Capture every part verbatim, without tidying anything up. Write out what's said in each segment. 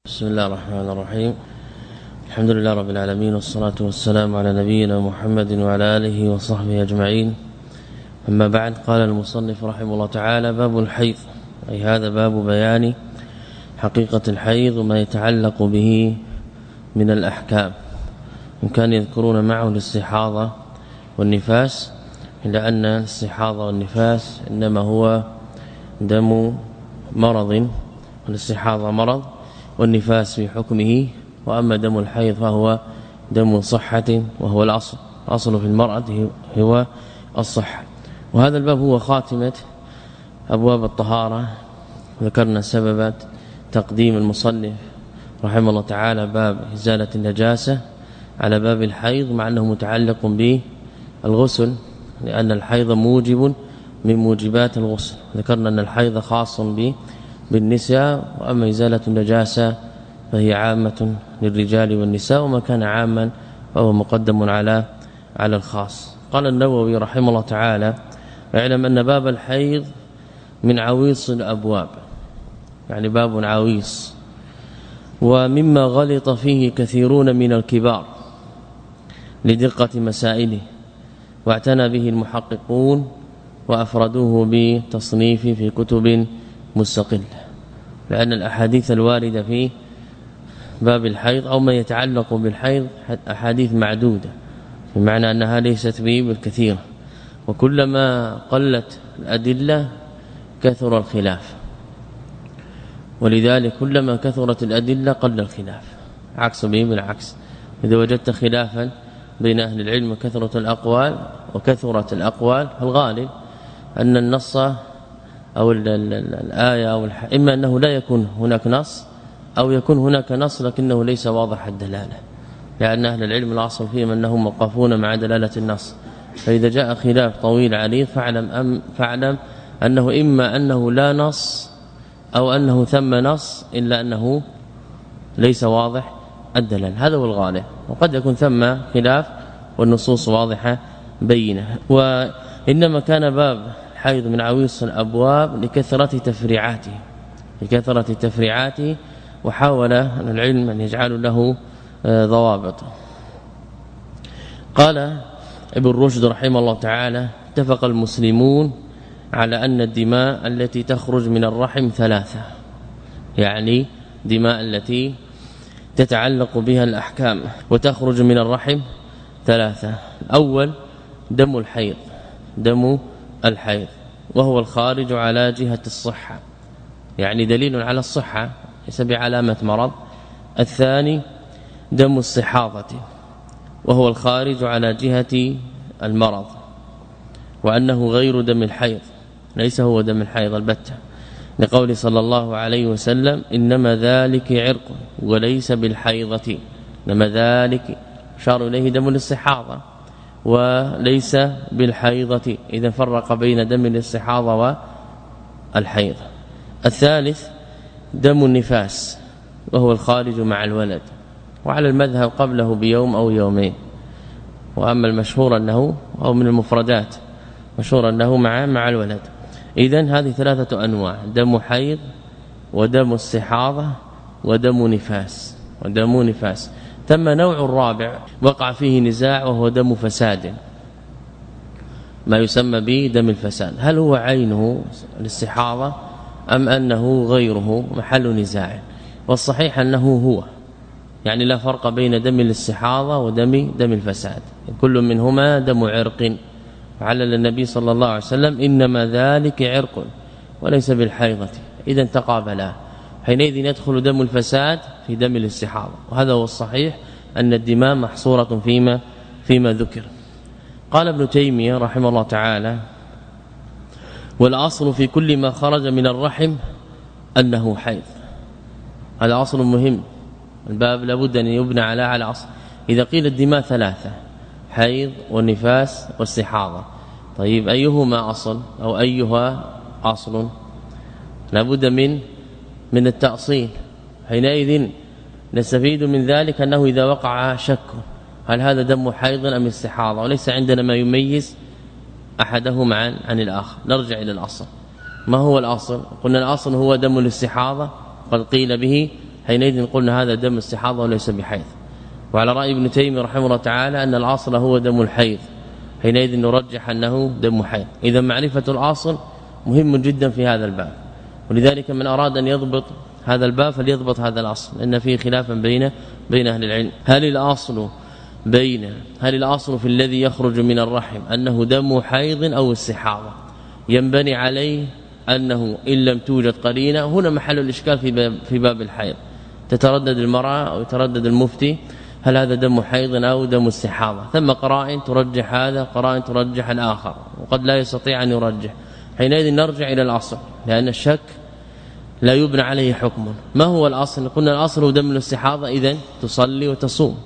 بسم الله الرحمن الرحيم. الحمد لله رب العالمين، والصلاة والسلام على نبينا محمد وعلى آله وصحبه أجمعين. أما بعد، قال المصنف رحمه الله تعالى: باب الحيض، أي هذا باب بيان حقيقة الحيض وما يتعلق به من الأحكام. إن كان يذكرون معه الاستحاضة والنفاس، إلا أن الاستحاضة والنفاس إنما هو دم مرض، والاستحاضة مرض، والنفاس في حكمه، وأما دم الحيض فهو دم صحة، وهو الأصل أصل في المرأة هو الصحة. وهذا الباب هو خاتمة أبواب الطهارة. ذكرنا سبب تقديم المصنف رحمه الله تعالى باب إزالة النجاسة على باب الحيض، مع أنه متعلق بالغسل، لأن الحيض موجب من موجبات الغسل. ذكرنا أن الحيض خاص به بالنساء، وأما إزالة النجاسة فهي عامة للرجال والنساء، وما كان عاما فهو مقدم على على الخاص. قال النووي رحمه الله تعالى: اعلم أن باب الحيض من عويص الأبواب، يعني باب عويص، ومما غلط فيه كثيرون من الكبار لدقة مسائله، واعتنى به المحققون وأفردوه بتصنيف في كتب مستقل، لأن الأحاديث الواردة في باب الحيض أو ما يتعلق بالحيض أحاديث معدودة، بمعنى أنها ليست به بالكثير، وكلما قلت الأدلة كثر الخلاف، ولذلك كلما كثرت الأدلة قل الخلاف، عكس به بالعكس. إذا وجدت خلافا بين أهل العلم وكثرة الأقوال وكثرت الأقوال، فالغالب أن النص أو الآية أو الح... إما أنه لا يكون هناك نص، أو يكون هناك نص لكنه ليس واضح الدلالة، لأن أهل العلم الأصل فيهم أنهم موقفون مع دلالة النص. فإذا جاء خلاف طويل عريض فاعلم أم فاعلم أنه إما أنه لا نص، أو أنه ثم نص إلا أنه ليس واضح الدلالة، هذا هو الغالب. وقد يكون ثم خلاف والنصوص واضحة بينة. وإنما كان باب حيض من عويص الأبواب لكثرة تفريعاته لكثرة تفريعاته وحاول العلم أن يجعل له ضوابط. قال ابن رشد رحمه الله تعالى: اتفق المسلمون على أن الدماء التي تخرج من الرحم ثلاثة، يعني دماء التي تتعلق بها الأحكام وتخرج من الرحم ثلاثة. الأول دم الحيض، دم الحيض وهو الخارج على جهة الصحة، يعني دليل على الصحة ليس بعلامة مرض. الثاني دم الصحاضة، وهو الخارج على جهة المرض، وأنه غير دم الحيض، ليس هو دم الحيض البتة، لقول صلى الله عليه وسلم: إنما ذلك عرق وليس بالحيضة. إنما ذلك شار إليه دم الاستحاضة وليس بالحيضة، إذا فرق بين دم الاستحاضة والحيض. الثالث دم النفاس، وهو الخارج مع الولد، وعلى المذهب قبله بيوم أو يومين، وأما المشهور أنه أو من المفردات مشهور أنه مع مع الولد. إذن هذه ثلاثة أنواع: دم حيض ودم استحاضة ودم نفاس ودم نفاس. ثم نوع رابع وقع فيه نزاع، وهو دم فساد، ما يسمى به دم الفساد، هل هو عينه الاستحاضة أم أنه غيره؟ محل نزاع، والصحيح أنه هو، يعني لا فرق بين دم الاستحاضة ودم دم الفساد، كل منهما دم عرق. علل النبي صلى الله عليه وسلم: إنما ذلك عرق وليس بالحيضة، إذا تقابلا، حينئذ يدخل دم الفساد في دم الاستحاضة، وهذا هو الصحيح أن الدماء محصورة فيما فيما ذكر. قال ابن تيمية رحمه الله تعالى: والأصل في كل ما خرج من الرحم أنه حيض. هذا أصل مهم، الباب لابد أن يبنى على على أصل. إذا قيل الدماء ثلاثة: حيض والنفاس والاستحاضة، طيب أيهما أصل أو أيها أصل؟ لابد من من التأصيل. حينئذ نستفيد من ذلك أنه إذا وقع شك هل هذا دم حيض أم استحاضة، وليس عندنا ما يميز أحدهما عن عن الآخر، نرجع إلى الأصل. ما هو الأصل؟ قلنا الأصل هو دم الاستحاضة، قد قيل به حينئذ قلنا هذا دم استحاضة وليس بحيض. وعلى رأي ابن تيمية رحمه الله تعالى أن الأصل هو دم الحيض، حينئذ نرجح أنه دم حيض. إذا معرفة الأصل مهم جدا في هذا الباب، ولذلك من أراد أن يضبط هذا الباب فليضبط هذا الأصل، لأن فيه خلافا بين بين أهل العلم. هل الأصل بين هل الأصل في الذي يخرج من الرحم أنه دم حيض أو استحاضة؟ ينبني عليه أنه إن لم توجد قرينة، هنا محل الإشكال في باب في باب الحيض، تتردد المرأة أو يتردد المفتي هل هذا دم حيض أو دم استحاضة، ثم قرائن ترجح هذا قرائن ترجح الآخر، وقد لا يستطيع أن يرجح. حينئذ نرجع إلى الأصل، لأن الشك لا يبنى عليه حكم. ما هو الأصل؟ قلنا الأصل هو دم الاستحاضة، إذن تصلي وتصوم.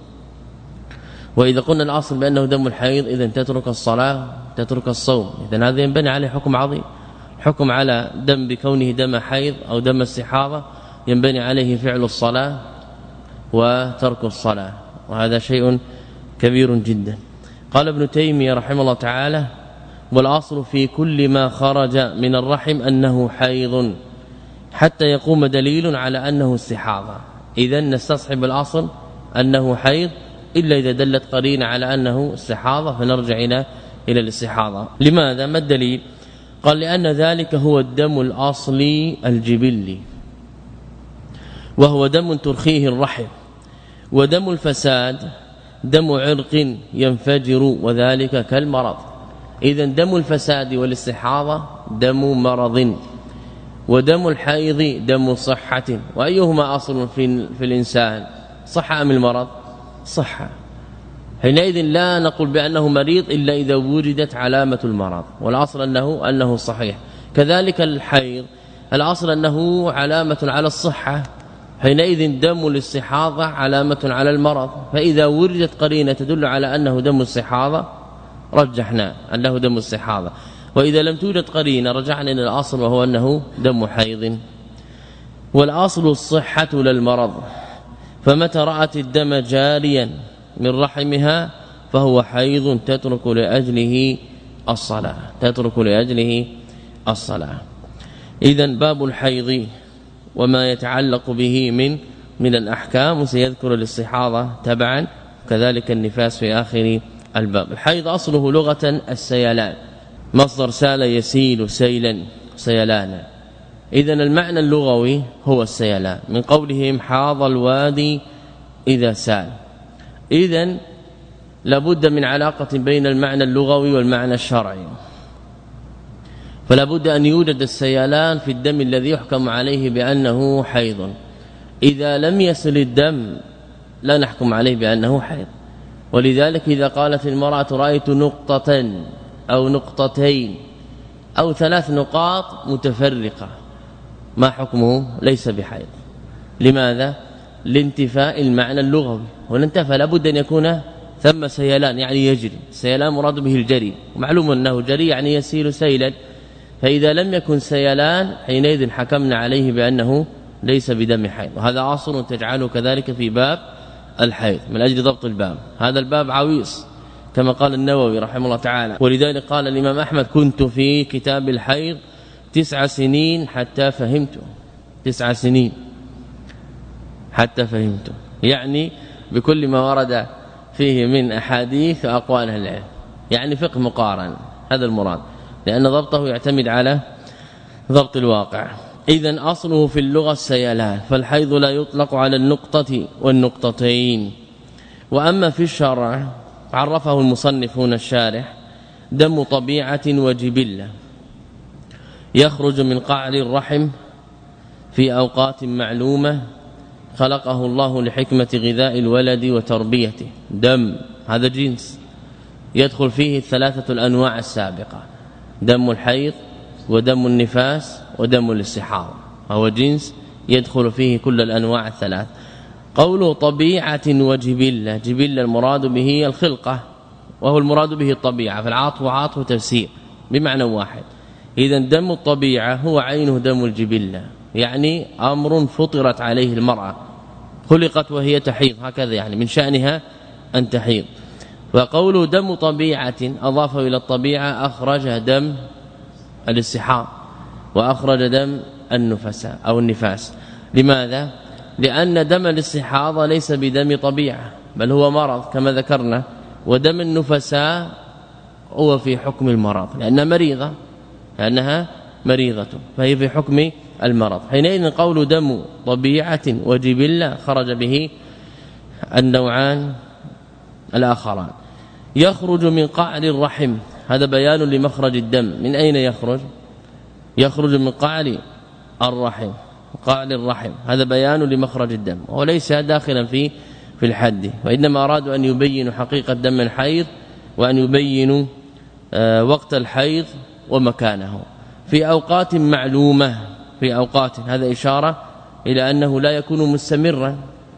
وإذا قلنا الأصل بأنه دم الحيض إذن تترك الصلاة تترك الصوم. إذن هذا ينبني عليه حكم عظيم، حكم على دم بكونه دم حيض أو دم استحاضة ينبني عليه فعل الصلاة وترك الصلاة، وهذا شيء كبير جدا. قال ابن تيمية رحمه الله تعالى: والأصل في كل ما خرج من الرحم أنه حيض حتى يقوم دليل على أنه استحاضة. إذن نستصحب الأصل أنه حيض إلا إذا دلت قرينة على أنه استحاضة فنرجع إلى إلى الاستحاضة. لماذا؟ ما الدليل؟ قال: لأن ذلك هو الدم الأصلي الجبلي، وهو دم ترخيه الرحم، ودم الفساد دم عرق ينفجر وذلك كالمرض. إذن دم الفساد والاستحاضة دم مرض، ودم الحيض دم صحة. وأيهما أصل في, في الإنسان؟ صحة أم المرض؟ صحة. حينئذ لا نقول بأنه مريض إلا إذا وجدت علامة المرض، والأصل أنه, أنه صحيح. كذلك الحيض الأصل أنه علامة على الصحة، حينئذ دم الاستحاضة علامة على المرض. فإذا وردت قرينة تدل على أنه دم استحاضة رجحنا أنه دم استحاضة، وإذا لم توجد قرينة رجعنا إلى الأصل وهو أنه دم حيض. والأصل الصحة للمرض، فمتى رأت الدم جاريا من رحمها فهو حيض تترك لأجله الصلاة تترك لأجله الصلاة. إذن باب الحيض وما يتعلق به من من الأحكام، وسيذكر الاستحاضة تبعا، كذلك النفاس في آخر الباب. الحيض أصله لغة السيلان، مصدر سال يسيل سيلا سيلانا. إذن المعنى اللغوي هو السيلان، من قولهم حاض الوادي إذا سال. إذن لابد من علاقة بين المعنى اللغوي والمعنى الشرعي، فلا بد أن يوجد السيلان في الدم الذي يحكم عليه بأنه حيض. إذا لم يصل الدم لا نحكم عليه بأنه حيض. ولذلك إذا قالت المرأة رأيت نقطة أو نقطتين أو ثلاث نقاط متفرقة، ما حكمه؟ ليس بحيض. لماذا؟ لانتفاء المعنى اللغوي، ولانتفى لابد أن يكون ثم سيلان يعني يجري. سيلان مراد به الجري، ومعلوم أنه جري يعني يسيل سيلا. فإذا لم يكن سيلان حينئذ حكمنا عليه بأنه ليس بدم حيض. وهذا أصل تجعله كذلك في باب الحيض من أجل ضبط الباب. هذا الباب عويص كما قال النووي رحمه الله تعالى، ولذلك قال الإمام أحمد: كنت في كتاب الحيض تسع سنين حتى فهمته. تسع سنين حتى فهمته، يعني بكل ما ورد فيه من أحاديث وأقوال أهل العلم، يعني فقه مقارن، هذا المراد، لأن ضبطه يعتمد على ضبط الواقع. إذن أصله في اللغة السيلان، فالحيض لا يطلق على النقطة والنقطتين. وأما في الشرع عرفه المصنف هنا الشارح: دم طبيعة وجبلة يخرج من قعر الرحم في أوقات معلومة خلقه الله لحكمة غذاء الولد وتربيته. دم هذا جنس يدخل فيه الثلاثة الأنواع السابقة: دم الحيض ودم النفاس ودم الاستحاضة، هو جنس يدخل فيه كل الأنواع الثلاث. قوله طبيعة وجبلة، جبلة المراد به الخلقة، وهو المراد به الطبيعة، فالعاطف عاطف تفسير بمعنى واحد. إذن دم الطبيعة هو عينه دم الجبلة، يعني أمر فطرت عليه المرأة، خلقت وهي تحيض، هكذا يعني من شأنها أن تحيض. وقوله دم طبيعة أضافه إلى الطبيعة، أخرج دم الاستحاضة وأخرج دم النفساء أو النفاس. لماذا؟ لأن دم الاستحاضة ليس بدم طبيعة بل هو مرض كما ذكرنا، ودم النفساء هو في حكم المرض لأنها مريضة لأنها مريضة فهي في حكم المرض. حينئذ قول دم طبيعة وجبلة خرج به النوعان الآخران. يخرج من قعر الرحم، هذا بيان لمخرج الدم. من أين يخرج؟ يخرج من قعر الرحم، قعر الرحم، هذا بيان لمخرج الدم وليس داخلا في في الحد، وإنما أرادوا أن يبينوا حقيقة دم الحيض وأن يبينوا وقت الحيض ومكانه في أوقات معلومة، في أوقات، هذا إشارة إلى أنه لا يكون مستمرا.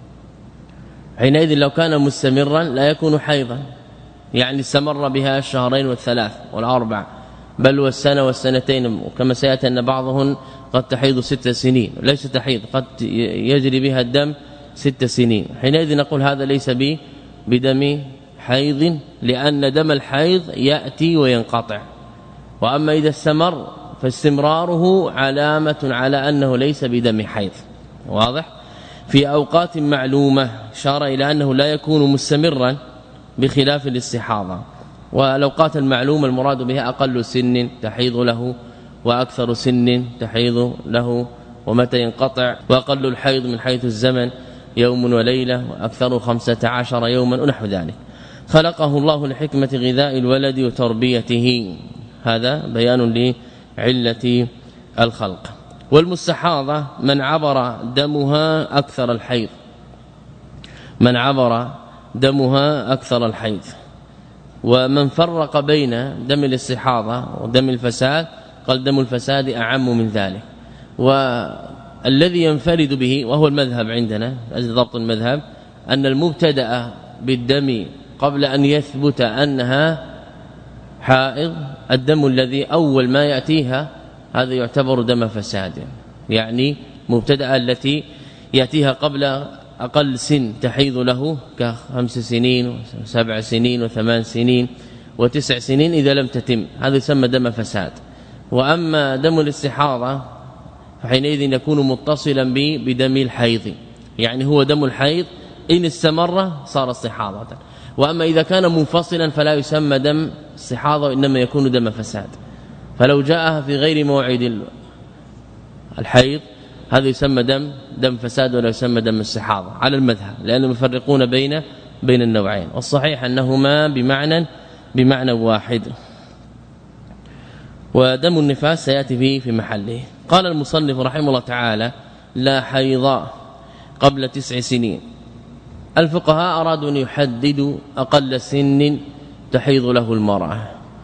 حينئذ لو كان مستمرا لا يكون حيضا، يعني استمر بها الشهرين والثلاث والأربع بل والسنة والسنتين، وكما سيأتي أن بعضهم قد تحيض ست سنين، ليس تحيض، قد يجري بها الدم ست سنين. حينئذ نقول هذا ليس بدم حيض، لأن دم الحيض يأتي وينقطع، وأما إذا استمر فاستمراره علامة على أنه ليس بدم حيض. واضح؟ في أوقات معلومة إشارة إلى أنه لا يكون مستمرا بخلاف الاستحاضة. والأوقات المعلومة المراد بها أقل سن تحيض له وأكثر سن تحيض له، ومتى ينقطع، وأقل الحيض من حيث الزمن يوم وليلة، وأكثر خمسة عشر يوما ونحو ذلك. خلقه الله لحكمة غذاء الولد وتربيته، هذا بيان لعلة الخلق. والمستحاضة من عبر دمها أكثر الحيض، من عبر دمها أكثر الحيض. ومن فرق بين دم الاستحاضة ودم الفساد قال دم الفساد أعم من ذلك. والذي ينفرد به وهو المذهب عندنا، أجل ضبط المذهب، أن المبتدأ بالدم قبل أن يثبت أنها حائض، الدم الذي أول ما يأتيها هذا يعتبر دم فساد، يعني مبتدأ التي يأتيها قبل أقل سن تحيض له كخمس سنين وسبع سنين وثمان سنين وتسع سنين إذا لم تتم، هذا يسمى دم فساد. وأما دم الاستحاضة فحينئذ يكون متصلا بدم الحيض، يعني هو دم الحيض إن استمر صار استحاضة. وأما إذا كان منفصلا فلا يسمى دم استحاضة وإنما يكون دم فساد. فلو جاءها في غير موعد الحيض هذا يسمى دم دم فساد ولا يسمى دم استحاضة على المذهب، لأنهم يفرقون بين بين النوعين، والصحيح أنهما بمعنى بمعنى واحد. ودم النفاس سيأتي فيه في محله. قال المصنف رحمه الله تعالى: لا حيض قبل تسع سنين. الفقهاء أرادوا أن يحددوا أقل سن تحيض له المرأة،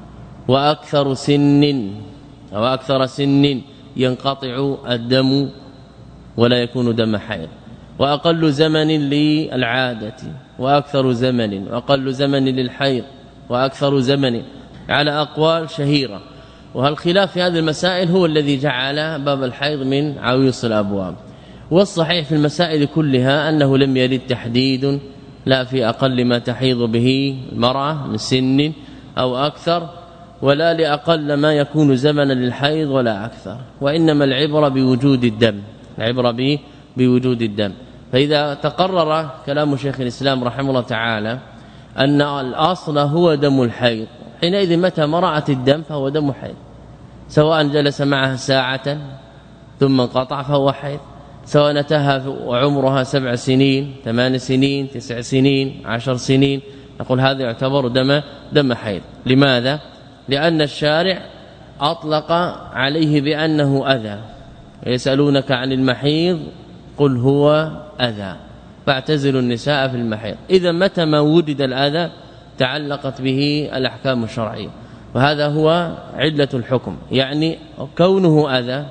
وأكثر سن أو أكثر سن ينقطع الدم ولا يكون دم حيض، وأقل زمن للعادة، وأكثر زمن، وأقل زمن للحيض، وأكثر زمن، على أقوال شهيرة. وهالخلاف في هذه المسائل هو الذي جعل باب الحيض من عويص الأبواب. والصحيح في المسائل كلها أنه لم يرد تحديد لا في أقل ما تحيض به المرأة من سن أو أكثر، ولا لأقل ما يكون زمنا للحيض ولا أكثر، وإنما العبرة بوجود الدم، العبرة به بوجود الدم. فإذا تقرر كلام شيخ الإسلام رحمه الله تعالى أن الأصل هو دم الحيض، حينئذ متى مرأت الدم فهو دم حيض، سواء جلس معها ساعة ثم انقطع فهو حيض، سواء نتهى وعمرها سبع سنين ثمان سنين تسع سنين عشر سنين، نقول هذا يعتبر دم دم حيض. لماذا؟ لأن الشارع أطلق عليه بأنه أذى. يسألونك عن المحيض قل هو أذى فاعتزلوا النساء في المحيض. إذا متى ما وجد الأذى تعلقت به الأحكام الشرعية، وهذا هو علة الحكم، يعني كونه أذى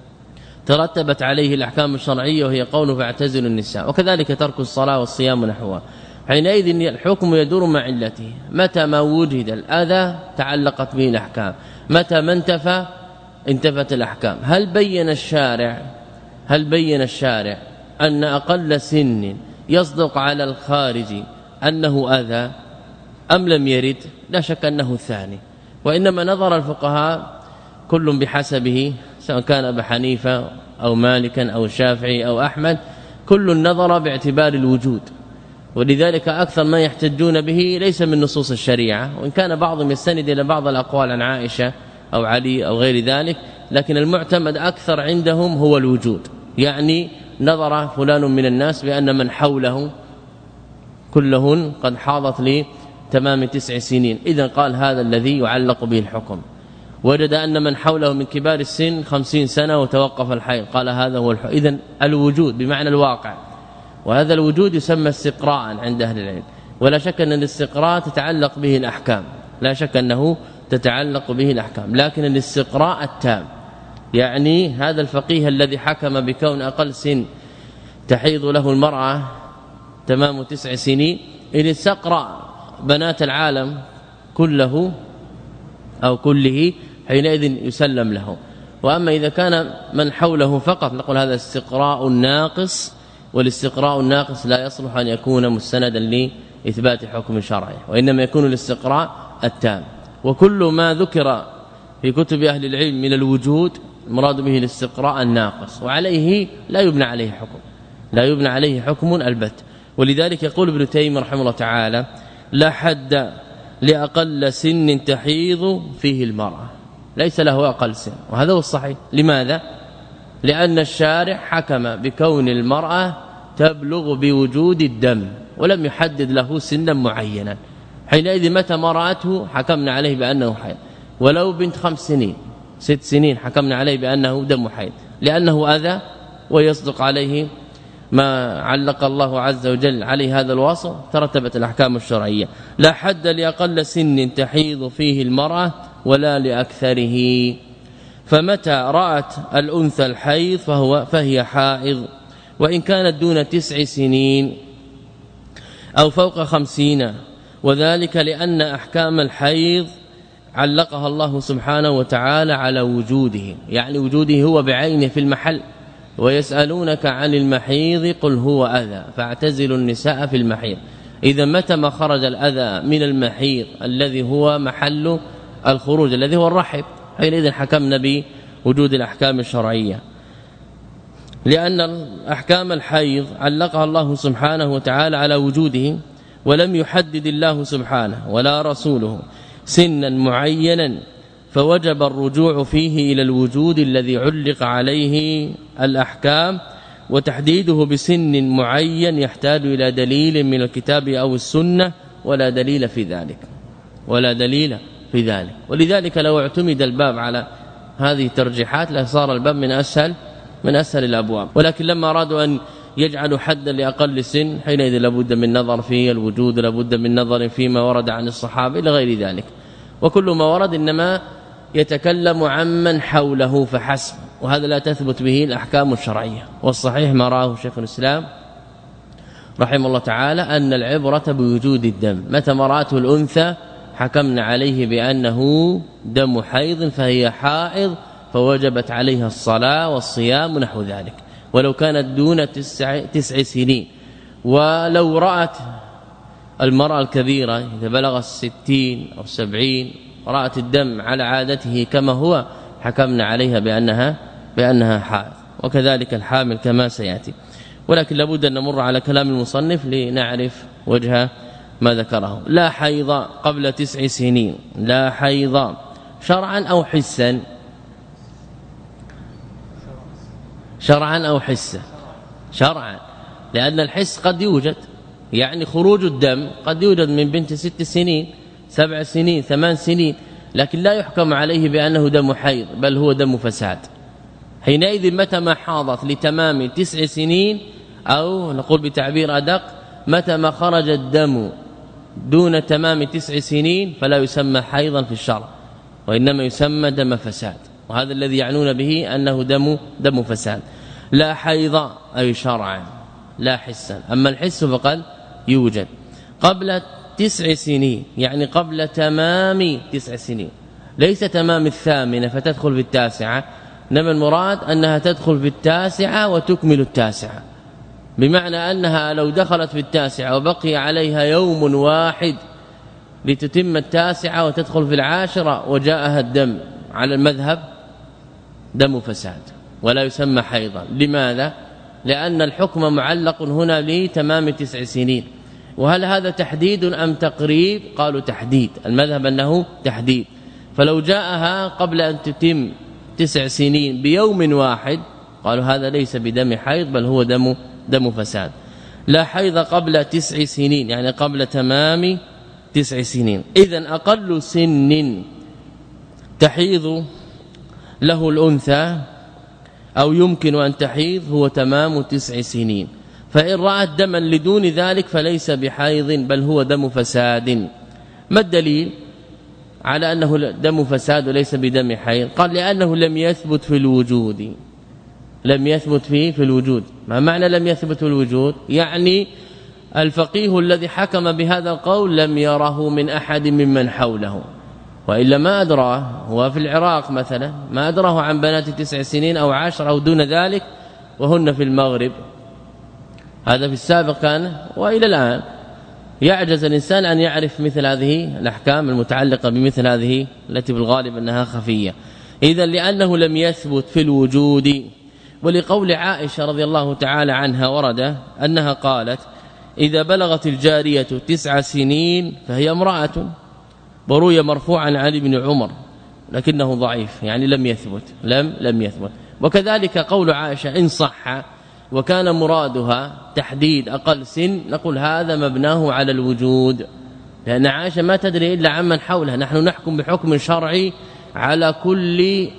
ترتبت عليه الأحكام الشرعية وهي قوله فاعتزلوا النساء، وكذلك ترك الصلاة والصيام ونحوها. حينئذ الحكم يدور مع علته، متى ما وجد الأذى تعلقت به الأحكام، متى ما انتفى انتفت الأحكام. هل بين الشارع هل بين الشارع أن أقل سن يصدق على الخارج أنه أذى أم لم يرد؟ لا شك أنه الثاني، وإنما نظر الفقهاء كل بحسبه، سواء كان أبا حنيفة أو مالكا أو الشافعي أو أحمد، كل النظر باعتبار الوجود، ولذلك أكثر ما يحتجون به ليس من نصوص الشريعة، وإن كان بعضهم يستند إلى بعض الأقوال عن عائشة أو علي أو غير ذلك، لكن المعتمد أكثر عندهم هو الوجود. يعني نظر فلان من الناس بأن من حوله كلهن قد حاضت لي تمام تسع سنين، إذا قال هذا الذي يعلق به الحكم. وجد أن من حوله من كبار السن خمسين سنة وتوقف الحيض، قال هذا هو الحكم. إذن الوجود بمعنى الواقع، وهذا الوجود يسمى استقراء عند أهل العلم، ولا شك أن الاستقراء تتعلق به الأحكام، لا شك أنه تتعلق به الأحكام، لكن الاستقراء التام، يعني هذا الفقيه الذي حكم بكون أقل سن تحيض له المرأة تمام تسع سنين، إن استقرأ بنات العالم كله أو كله حينئذ يسلم له. وأما إذا كان من حوله فقط نقول هذا استقراء ناقص، والاستقراء الناقص لا يصلح أن يكون مستندا لإثبات حكم شرعي، وإنما يكون الاستقراء التام. وكل ما ذكر في كتب أهل العلم من الوجود المراد به الاستقراء الناقص، وعليه لا يبنى عليه حكم، لا يبنى عليه حكم البت. ولذلك يقول ابن تيمية رحمه الله تعالى: لا حد لأقل سن تحيض فيه المرأة، ليس له أقل سن، وهذا هو الصحيح. لماذا؟ لأن الشارع حكم بكون المرأة تبلغ بوجود الدم، ولم يحدد له سنا معينا، حينئذ متى ما رأته حكمنا عليه بأنه حيض، ولو بنت خمس سنين ست سنين حكمنا عليه بأنه دم حيض، لأنه أذى ويصدق عليه ما علق الله عز وجل عليه هذا الوصف، ترتبت الأحكام الشرعية. لا حد لأقل سن تحيض فيه المرأة ولا لأكثره، فمتى رأت الأنثى الحيض فهو فهي حائض، وإن كانت دون تسع سنين أو فوق خمسين، وذلك لأن أحكام الحيض علقها الله سبحانه وتعالى على وجوده، يعني وجوده هو بعينه في المحل. ويسألونك عن المحيض قل هو أذى فاعتزلوا النساء في المحيض. إذا متى ما خرج الأذى من المحيض الذي هو محل الخروج الذي هو الرحم، حينئذ حكمنا بوجود الأحكام الشرعية، لأن أحكام الحيض علقها الله سبحانه وتعالى على وجوده، ولم يحدد الله سبحانه ولا رسوله سنا معينا، فوجب الرجوع فيه إلى الوجود الذي علق عليه الأحكام، وتحديده بسن معين يحتاج إلى دليل من الكتاب أو السنة، ولا دليل في ذلك ولا دليل في ذلك. ولذلك لو اعتمد الباب على هذه الترجيحات لصار الباب من أسهل من أسهل الأبواب، ولكن لما أرادوا أن يجعلوا حدا لأقل سن حينئذ لابد من نظر في الوجود، لابد من نظر فيما ورد عن الصحابة إلى غير ذلك. وكل ما ورد إنما يتكلم عمن حوله فحسب، وهذا لا تثبت به الأحكام الشرعية. والصحيح ما راه شيخ الإسلام رحمه الله تعالى أن العبرة بوجود الدم، متى ما رأته الأنثى حكمنا عليه بأنه دم حيض فهي حائض، فوجبت عليها الصلاة والصيام ونحو ذلك، ولو كانت دون تسع, تسع سنين. ولو رأت المرأة الكبيرة إذا بلغ الستين أو سبعين رأت الدم على عادته كما هو حكمنا عليها بأنها بأنها حائض، وكذلك الحامل كما سيأتي. ولكن لابد أن نمر على كلام المصنف لنعرف وجه ما ذكره. لا حيض قبل تسع سنين، لا حيض شرعا أو حسا، شرعا أو حسا، شرعا، لأن الحس قد يوجد، يعني خروج الدم قد يوجد من بنت ست سنين سبع سنين ثمان سنين، لكن لا يحكم عليه بأنه دم حيض بل هو دم فساد. حينئذ متى ما حاضت لتمام تسع سنين، أو نقول بتعبير أدق متى ما خرج الدم دون تمام تسع سنين فلا يسمى حيضا في الشرع، وإنما يسمى دم فساد، وهذا الذي يعنون به أنه دم دم فساد. لا حيض أي شرعا لا حسا، أما الحس فقد يوجد قبل تسع سنين، يعني قبل تمام تسع سنين، ليس تمام الثامنة فتدخل في التاسعة، إنما المراد أنها تدخل في التاسعة وتكمل التاسعة، بمعنى أنها لو دخلت في التاسعة وبقي عليها يوم واحد لتتم التاسعة وتدخل في العاشرة وجاءها الدم، على المذهب دم فساد ولا يسمى حيضا. لماذا؟ لأن الحكم معلق هنا لتمام تسع سنين. وهل هذا تحديد أم تقريب؟ قالوا تحديد، المذهب أنه تحديد. فلو جاءها قبل أن تتم تسع سنين بيوم واحد قالوا هذا ليس بدم حيض بل هو دم دم فساد. لا حيض قبل تسع سنين يعني قبل تمام تسع سنين. إذن أقل سن تحيض له الأنثى أو يمكن أن تحيض هو تمام تسع سنين. فإن رأت دما لدون ذلك فليس بحيض بل هو دم فساد. ما الدليل على أنه دم فساد وليس بدم حيض؟ قال لأنه لم يثبت في الوجود. لم يثبت فيه في الوجود. ما معنى لم يثبت في الوجود؟ يعني الفقيه الذي حكم بهذا القول لم يره من أحد ممن حوله، وإلا ما أدراه. هو في العراق مثلا ما أدراه عن بنات تسع سنين أو عشر أو دون ذلك وهن في المغرب. هذا في السابق كان وإلى الآن يعجز الإنسان أن يعرف مثل هذه الأحكام المتعلقة بمثل هذه التي بالغالب أنها خفية. إذا لأنه لم يثبت في الوجود. ولقول عائشة رضي الله تعالى عنها ورد أنها قالت إذا بلغت الجارية تسع سنين فهي امرأة، وروي مرفوعا عن علي بن عمر لكنه ضعيف يعني لم يثبت لم لم يثبت. وكذلك قول عائشة إن صح وكان مرادها تحديد أقل سن نقول هذا مبناه على الوجود، لأن عائشة ما تدري إلا عمن حولها. نحن نحكم بحكم شرعي على كل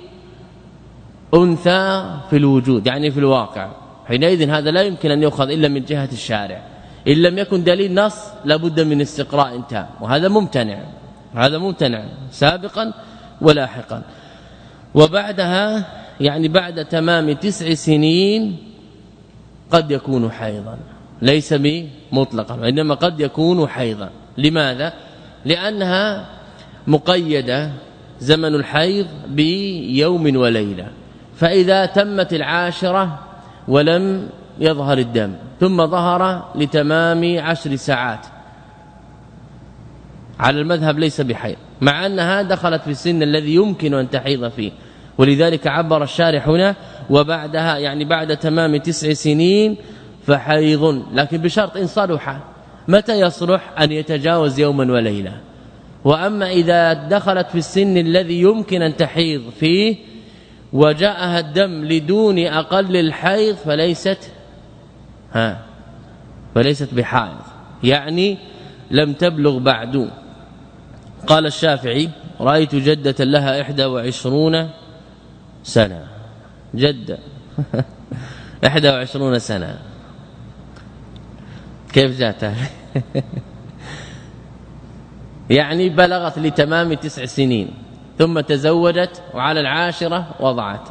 أنثى في الوجود يعني في الواقع. حينئذ هذا لا يمكن أن يؤخذ إلا من جهة الشارع، إن لم يكن دليل نص لابد من استقراء تام، وهذا ممتنع هذا ممتنع سابقا ولاحقا. وبعدها يعني بعد تمام تسع سنين قد يكون حيضا، ليس بمطلقا وإنما قد يكون حيضا. لماذا؟ لأنها مقيدة زمن الحيض بيوم وليلة، فإذا تمت العاشرة ولم يظهر الدم ثم ظهر لتمام عشر ساعات على المذهب ليس بحيض، مع أنها دخلت في السن الذي يمكن أن تحيض فيه. ولذلك عبر الشارح هنا وبعدها يعني بعد تمام تسع سنين فحيض، لكن بشرط إن صلح. متى يصلح؟ أن يتجاوز يوما وليلة. وأما إذا دخلت في السن الذي يمكن أن تحيض فيه وجاءها الدم لدون أقل الحيض فليست ها فليست بحائض، يعني لم تبلغ بعد. قال الشافعي رأيت جدة لها إحدى وعشرون سنة، جدة إحدى وعشرون سنة كيف جاءتها؟ يعني بلغت لتمام تسع سنين ثم تزوجت وعلى العاشرة وضعت.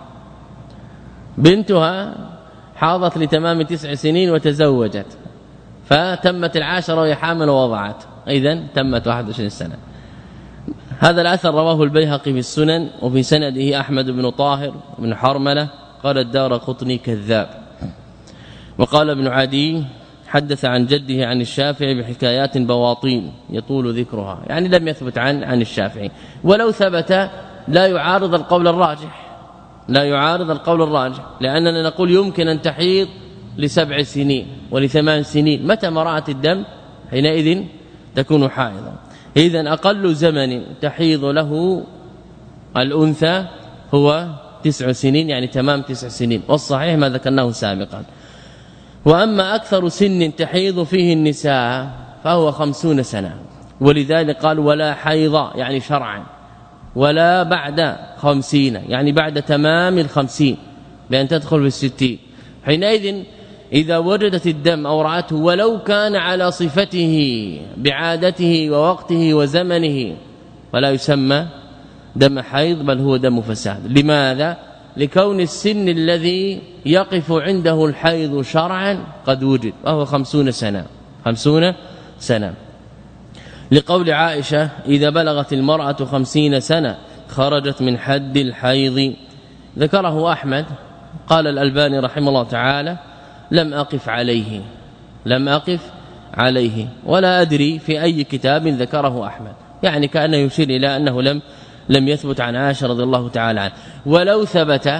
بنتها حاضت لتمام تسع سنين وتزوجت فتمت العاشرة وهي حامل ووضعت، إذن تمت واحد وعشرين سنة. هذا الأثر رواه البيهقي في السنن وفي سنده أحمد بن طاهر بن حرملة قال الدارقطني كذاب. وقال ابن عدي حدث عن جده عن الشافعي بحكايات بواطين يطول ذكرها، يعني لم يثبت عن عن الشافعي. ولو ثبت لا يعارض القول الراجح لا يعارض القول الراجح لأننا نقول يمكن أن تحيض لسبع سنين ولثمان سنين، متى ما رأت الدم حينئذ تكون حائضا. إذن أقل زمن تحيض له الأنثى هو تسع سنين يعني تمام تسع سنين، والصحيح ما ذكرناه سابقا. وأما أكثر سن تحيض فيه النساء فهو خمسون سنة، ولذلك قال ولا حيض يعني شرعا ولا بعد خمسين يعني بعد تمام الخمسين بأن تدخل في الستين. حينئذ إذا وجدت الدم أو رأته ولو كان على صفته بعادته ووقته وزمنه فلا يسمى دم حيض بل هو دم فساد. لماذا؟ لكون السن الذي يقف عنده الحيض شرعا قد وجد وهو خمسون سنة خمسون سنة. لقول عائشة إذا بلغت المرأة خمسين سنة خرجت من حد الحيض. ذكره أحمد. قال الألباني رحمه الله تعالى لم أقف عليه لم أقف عليه ولا أدري في أي كتاب ذكره أحمد، يعني كأنه يشير إلى أنه لم لم يثبت عن عائشة رضي الله تعالى عنها. ولو ثبت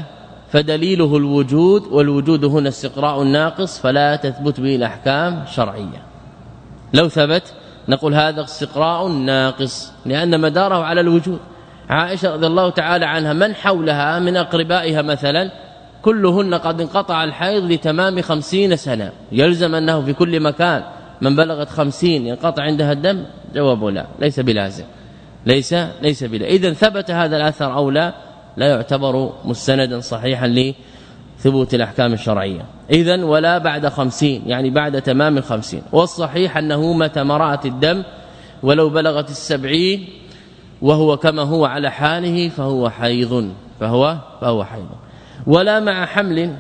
فدليله الوجود، والوجود هنا استقراء الناقص فلا تثبت به الأحكام الشرعية. لو ثبت نقول هذا استقراء ناقص لأن مداره على الوجود. عائشة رضي الله تعالى عنها من حولها من أقربائها مثلا كلهن قد انقطع الحيض لتمام خمسين سنة، يلزم أنه في كل مكان من بلغت خمسين ينقطع عندها الدم؟ جواب لا، ليس بلازم، ليس ليس بلا. إذن ثبت هذا الأثر أو لا لا يعتبر مستندا صحيحا لثبوت الأحكام الشرعية. إذن ولا بعد خمسين يعني بعد تمام الخمسين. والصحيح أنه متى مرأت الدم ولو بلغت السبعين وهو كما هو على حاله فهو حيض فهو فهو حيض. ولا مع حمل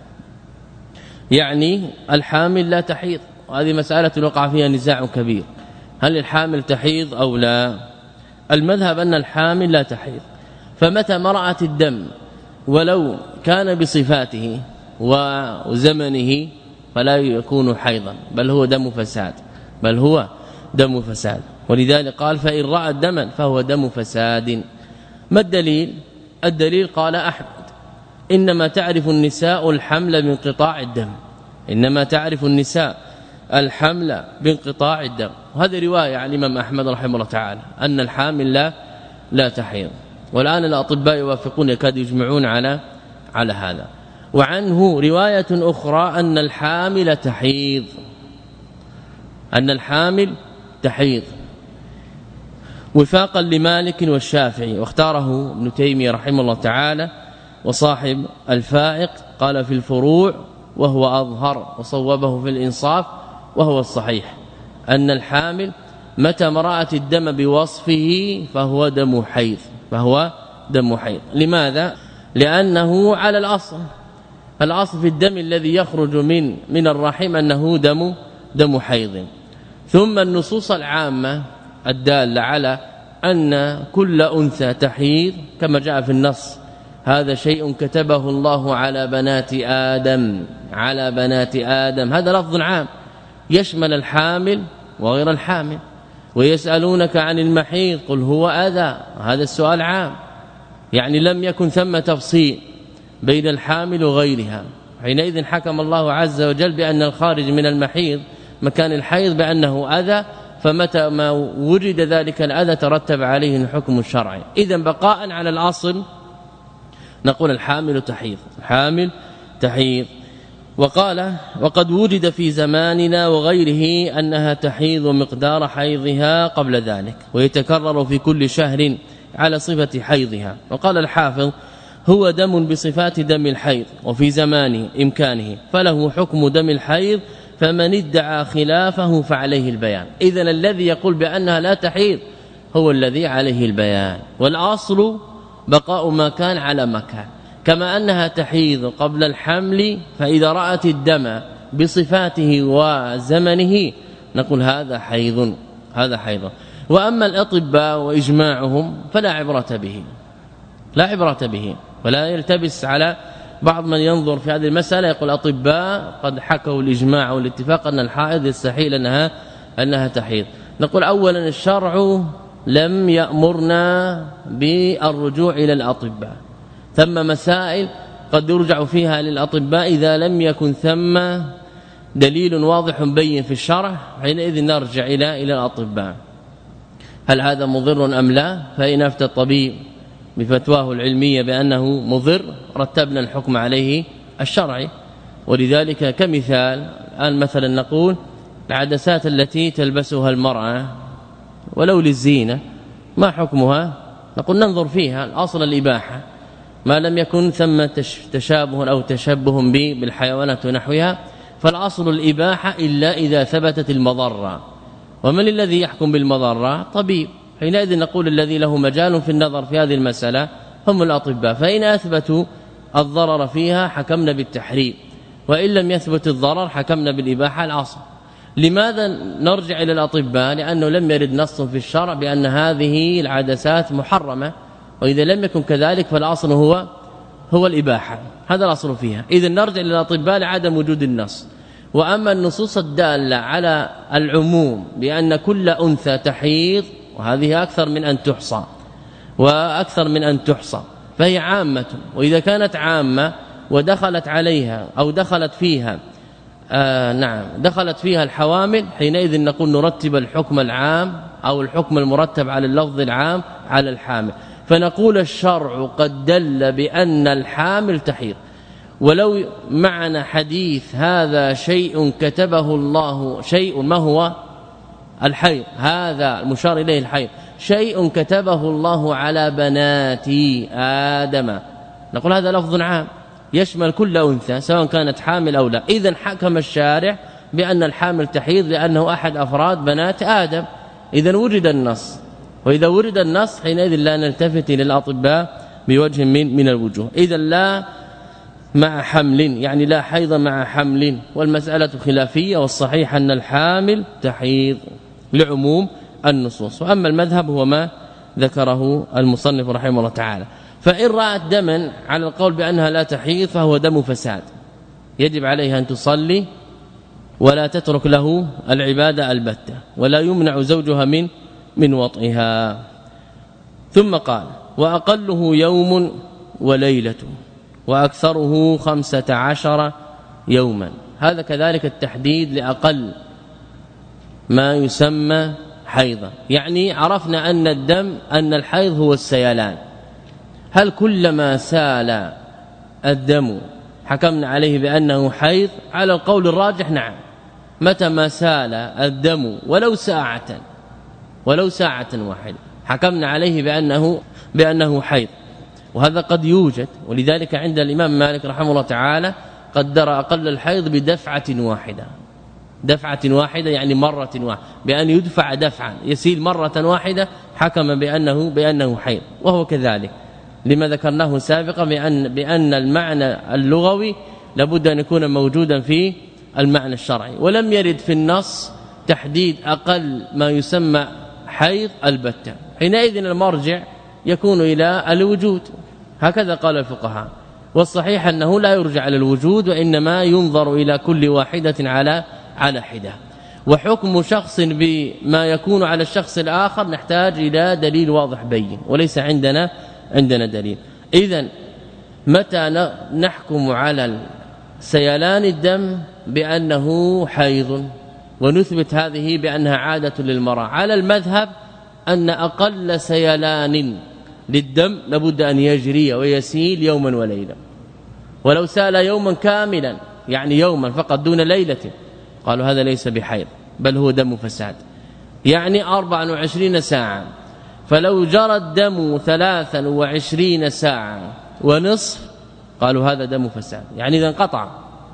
يعني الحامل لا تحيض، وهذه مسألة وقع فيها نزاع كبير، هل الحامل تحيض أو لا؟ المذهب أن الحامل لا تحيض، فمتى مرأت الدم ولو كان بصفاته وزمنه فلا يكون حيضا بل هو دم فساد بل هو دم فساد ولذلك قال فإن رأى دما فهو دم فساد. ما الدليل؟ الدليل قال أحمد إنما تعرف النساء الحمل بانقطاع الدم، إنما تعرف النساء الحمل بانقطاع الدم. وهذه رواية عن الإمام أحمد رحمه الله تعالى أن الحامل لا لا تحيض، والآن الأطباء يوافقون يكاد يجمعون على على هذا. وعنه رواية أخرى أن الحامل تحيض، أن الحامل تحيض وفاقا لمالك والشافعي، واختاره ابن تيمية رحمه الله تعالى وصاحب الفائق قال في الفروع وهو أظهر، وصوبه في الإنصاف وهو الصحيح أن الحامل متى مرأت الدم بوصفه فهو دم حيض فهو دم حيض. لماذا؟ لأنه على الأصل، الأصل في الدم الذي يخرج من من الرحم أنه دم دم حيض. ثم النصوص العامة الدالة على أن كل أنثى تحيض كما جاء في النص هذا شيء كتبه الله على بنات آدم على بنات آدم، هذا لفظ عام يشمل الحامل وغير الحامل. ويسألونك عن المحيض قل هو أذى، هذا السؤال عام يعني لم يكن ثم تفصيل بين الحامل وغيرها. حينئذ حكم الله عز وجل بأن الخارج من المحيض مكان الحيض بأنه أذى، فمتى ما وجد ذلك الأذى ترتب عليه الحكم الشرعي. إذن بقاء على الأصل نقول الحامل تحيض، الحامل تحيض. وقال وقد وجد في زماننا وغيره أنها تحيض مقدار حيضها قبل ذلك ويتكرر في كل شهر على صفة حيضها. وقال الحافظ هو دم بصفات دم الحيض وفي زمان إمكانه فله حكم دم الحيض، فمن ادعى خلافه فعليه البيان. إذن الذي يقول بأنها لا تحيض هو الذي عليه البيان، والأصل بقاء ما كان على مكان. كما أنها تحيض قبل الحمل فإذا رأت الدم بصفاته وزمنه نقول هذا حيض هذا حيض. وأما الأطباء وإجماعهم فلا عبرة به لا عبرة به ولا يلتبس على بعض من ينظر في هذه المسألة يقول أطباء قد حكوا الإجماع والاتفاق أن الحائض يستحيل أنها أنها تحيض. نقول أولا الشرع لم يأمرنا بالرجوع إلى الأطباء، ثم مسائل قد يرجع فيها للأطباء إذا لم يكن ثم دليل واضح بين في الشرع، حينئذ نرجع إلى إلى الأطباء. هل هذا مضر أم لا؟ فإن أفتى الطبيب بفتواه العلمية بأنه مضر رتبنا الحكم عليه الشرعي. ولذلك كمثال الآن مثلا نقول العدسات التي تلبسها المرأة ولو للزينة ما حكمها؟ نقول ننظر فيها، الأصل الإباحة ما لم يكن ثم تشابه أو تشبه بالحيوانات ونحوها، فالأصل الإباحة إلا إذا ثبتت المضرة. ومن الذي يحكم بالمضرة؟ طبيب. حينئذ نقول الذي له مجال في النظر في هذه المسألة هم الأطباء، فإن أثبتوا الضرر فيها حكمنا بالتحريم، وإن لم يثبت الضرر حكمنا بالإباحة الأصل. لماذا نرجع إلى الأطباء؟ لأنه لم يرد نص في الشرع بأن هذه العدسات محرمة، وإذا لم يكن كذلك فالأصل هو هو الإباحة، هذا الأصل فيها. إذن نرجع إلى الأطباء لعدم وجود النص. وأما النصوص الدالة على العموم بأن كل أنثى تحيض وهذه أكثر من أن تحصى وأكثر من أن تحصى، فهي عامة، وإذا كانت عامة ودخلت عليها أو دخلت فيها آه نعم دخلت فيها الحوامل، حينئذ نقول نرتب الحكم العام أو الحكم المرتب على اللفظ العام على الحامل، فنقول الشرع قد دل بأن الحامل تحيض. ولو معنا حديث هذا شيء كتبه الله، شيء ما هو الحيض، هذا المشار إليه الحيض، شيء كتبه الله على بنات آدم، نقول هذا لفظ عام يشمل كل أنثى سواء كانت حامل أو لا. إذن حكم الشارع بأن الحامل تحيض لأنه أحد أفراد بنات آدم، إذن وجد النص، وإذا ورد النص حينئذ لا نلتفت إلى الأطباء بوجه من من الوجوه. إذن لا مع حمل، يعني لا حيض مع حمل، والمسألة خلافية، والصحيح أن الحامل تحيض لعموم النصوص. وأما المذهب هو ما ذكره المصنف رحمه الله تعالى، فإن رأت دما على القول بأنها لا تحيض فهو دم فساد، يجب عليها أن تصلي ولا تترك له العبادة البتة، ولا يمنع زوجها من من وطئها. ثم قال وأقله يوم وليلة وأكثره خمسة عشر يوما، هذا كذلك التحديد لأقل ما يسمى حيضا. يعني عرفنا أن الدم أن الحيض هو السيلان، هل كلما سال الدم حكمنا عليه بأنه حيض؟ على القول الراجح نعم، متى ما سال الدم ولو ساعة ولو ساعة واحدة حكمنا عليه بأنه بأنه حيض، وهذا قد يوجد. ولذلك عند الإمام مالك رحمه الله تعالى قدر أقل الحيض بدفعة واحدة، دفعة واحدة يعني مرة واحدة، بأن يدفع دفعا يسيل مرة واحدة حكم بأنه بأنه حيض. وهو كذلك لما ذكرناه سابقا بأن بأن المعنى اللغوي لابد أن يكون موجودا في المعنى الشرعي، ولم يرد في النص تحديد أقل ما يسمى حيض البتة، حينئذ المرجع يكون إلى الوجود، هكذا قال الفقهاء. والصحيح أنه لا يرجع على الوجود، وإنما ينظر إلى كل واحدة على على حدة. وحكم شخص بما يكون على الشخص الآخر نحتاج إلى دليل واضح بين، وليس عندنا عندنا دليل. إذن متى نحكم على سيلان الدم بأنه حيض ونثبت هذه بأنها عادة للمرأة؟ على المذهب أن أقل سيلان للدم لابد أن يجري ويسيل يوما وليلة، ولو سال يوما كاملا يعني يوما فقط دون ليلة قالوا هذا ليس بحيض بل هو دم فساد، يعني أربع وعشرين ساعة. فلو جرى الدم ثلاثا وعشرين ساعة ونصف قالوا هذا دم فساد، يعني إذا انقطع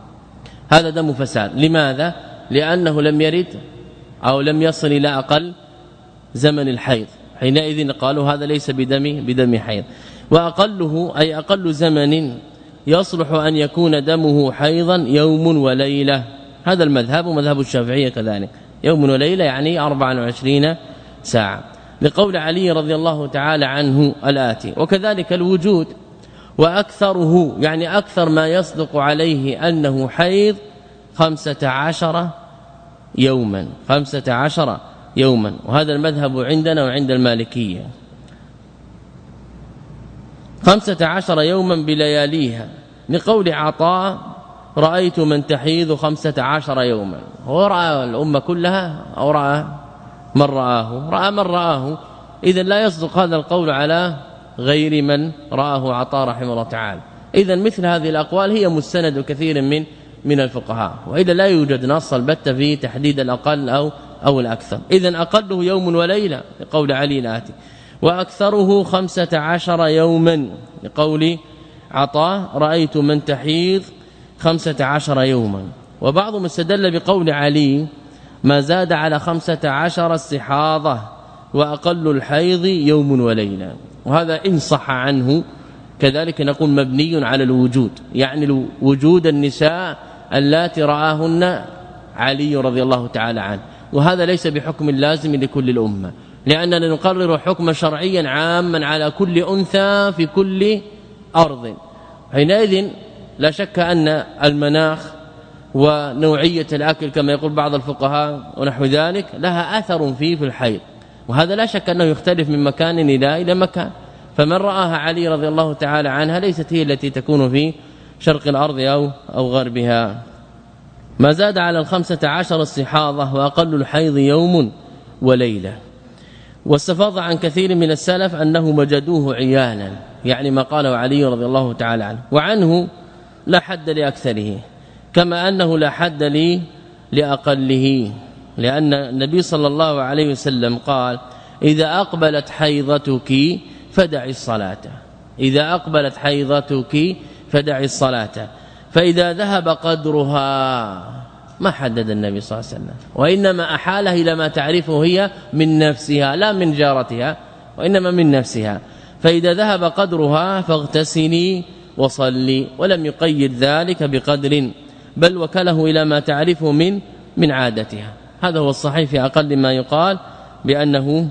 هذا دم فساد. لماذا؟ لأنه لم يرد أو لم يصل إلى أقل زمن الحيض، حينئذ قالوا هذا ليس بدم بدم حيض. وأقله أي أقل زمن يصلح أن يكون دمه حيضا يوم وليلة، هذا المذهب ومذهب الشافعية كذلك، يوم وليلة يعني أربع وعشرين ساعة، لقول علي رضي الله تعالى عنه الآتي. وكذلك الوجود، وأكثره يعني أكثر ما يصدق عليه أنه حيض خمسة عشر يوما، خمسة عشر يوما، وهذا المذهب عندنا وعند المالكية. خمسة عشر يوما بلياليها، لقول عطاء رأيت من تحيض خمسة عشر يوما. هو رأى الأمة كلها أو رأى من رآه؟ رأى من رآه. إذن لا يصدق هذا القول على غير من رآه عطاء رحمه الله تعالى. إذن مثل هذه الأقوال هي مستند كثير من من الفقهاء، وإذا لا يوجد نص البتة في تحديد الأقل أو أو الأكثر. إذن أقله يوم وليلة لقول علي الآتي، وأكثره خمسة عشر يوما لقول عطاء رأيت من تحيض خمسة عشر يوما. وبعضهم استدل بقول علي ما زاد على خمسة عشر استحاضة، وأقل الحيض يوم وليلة، وهذا إن صح عنه كذلك نقول مبني على الوجود، يعني وجود النساء اللاتي رآهن علي رضي الله تعالى عنه، وهذا ليس بحكم لازم لكل الأمة، لأننا نقرر حكما شرعيا عاما على كل أنثى في كل أرض. حينئذ لا شك أن المناخ ونوعية الأكل كما يقول بعض الفقهاء ونحو ذلك لها أثر فيه في الحيض، وهذا لا شك أنه يختلف من مكان إلى إلى مكان. فمن رآها علي رضي الله تعالى عنها ليست هي التي تكون في شرق الأرض أو, أو غربها. ما زاد على الخمسة عشر استحاضة وأقل الحيض يوم وليلة. واستفاض عن كثير من السلف أنه وجدوه عيانا، يعني ما قاله علي رضي الله تعالى عنه، وعنه لا حد لأكثره كما أنه لا حد لي لأقله، لأن النبي صلى الله عليه وسلم قال إذا أقبلت حيضتك فدعي الصلاة، إذا أقبلت حيضتك فدعي الصلاة، فإذا ذهب قدرها ما حدد النبي صلى الله عليه وسلم، وإنما أحاله إلى ما تعرفه هي من نفسها لا من جارتها، وإنما من نفسها، فإذا ذهب قدرها فاغتسلي وصلي، ولم يقيد ذلك بقدر بل وكله إلى ما تعرفه من من عادتها. هذا هو الصحيح في أقل ما يقال بأنه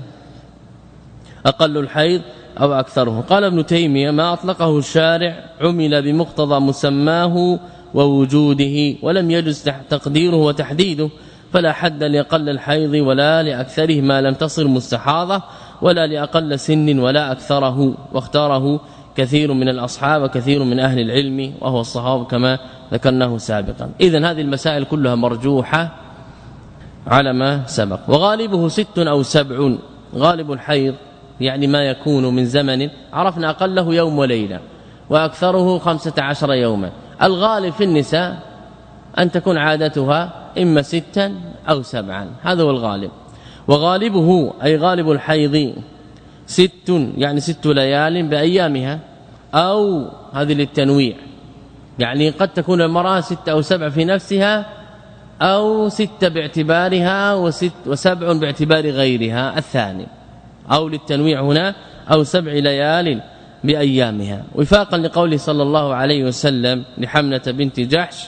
أقل الحيض أو أكثره. قال ابن تيمية ما أطلقه الشارع عمل بمقتضى مسماه ووجوده، ولم يجز تقديره وتحديده، فلا حد لأقل الحيض ولا لأكثره ما لم تصل مستحاضة، ولا لأقل سن ولا أكثره، واختاره كثير من الأصحاب وكثير من أهل العلم وهو الصحابة كما ذكرناه سابقا. إذن هذه المسائل كلها مرجوحة على ما سبق. وغالبه ست أو سبع، غالب الحيض يعني ما يكون من زمن عرفنا أقله يوم وليلة وأكثره خمسة عشر يوما. الغالب في النساء أن تكون عادتها إما ستا أو سبعا، هذا هو الغالب. وغالبه أي غالب الحيض ست يعني ست ليال بأيامها، أو هذه للتنويع، يعني قد تكون المرأة ست أو سبع في نفسها، أو ست باعتبارها وست وسبع باعتبار غيرها الثاني، أو للتنويع هنا، أو سبع ليال بأيامها، وفاقا لقوله صلى الله عليه وسلم لحمنة بنت جحش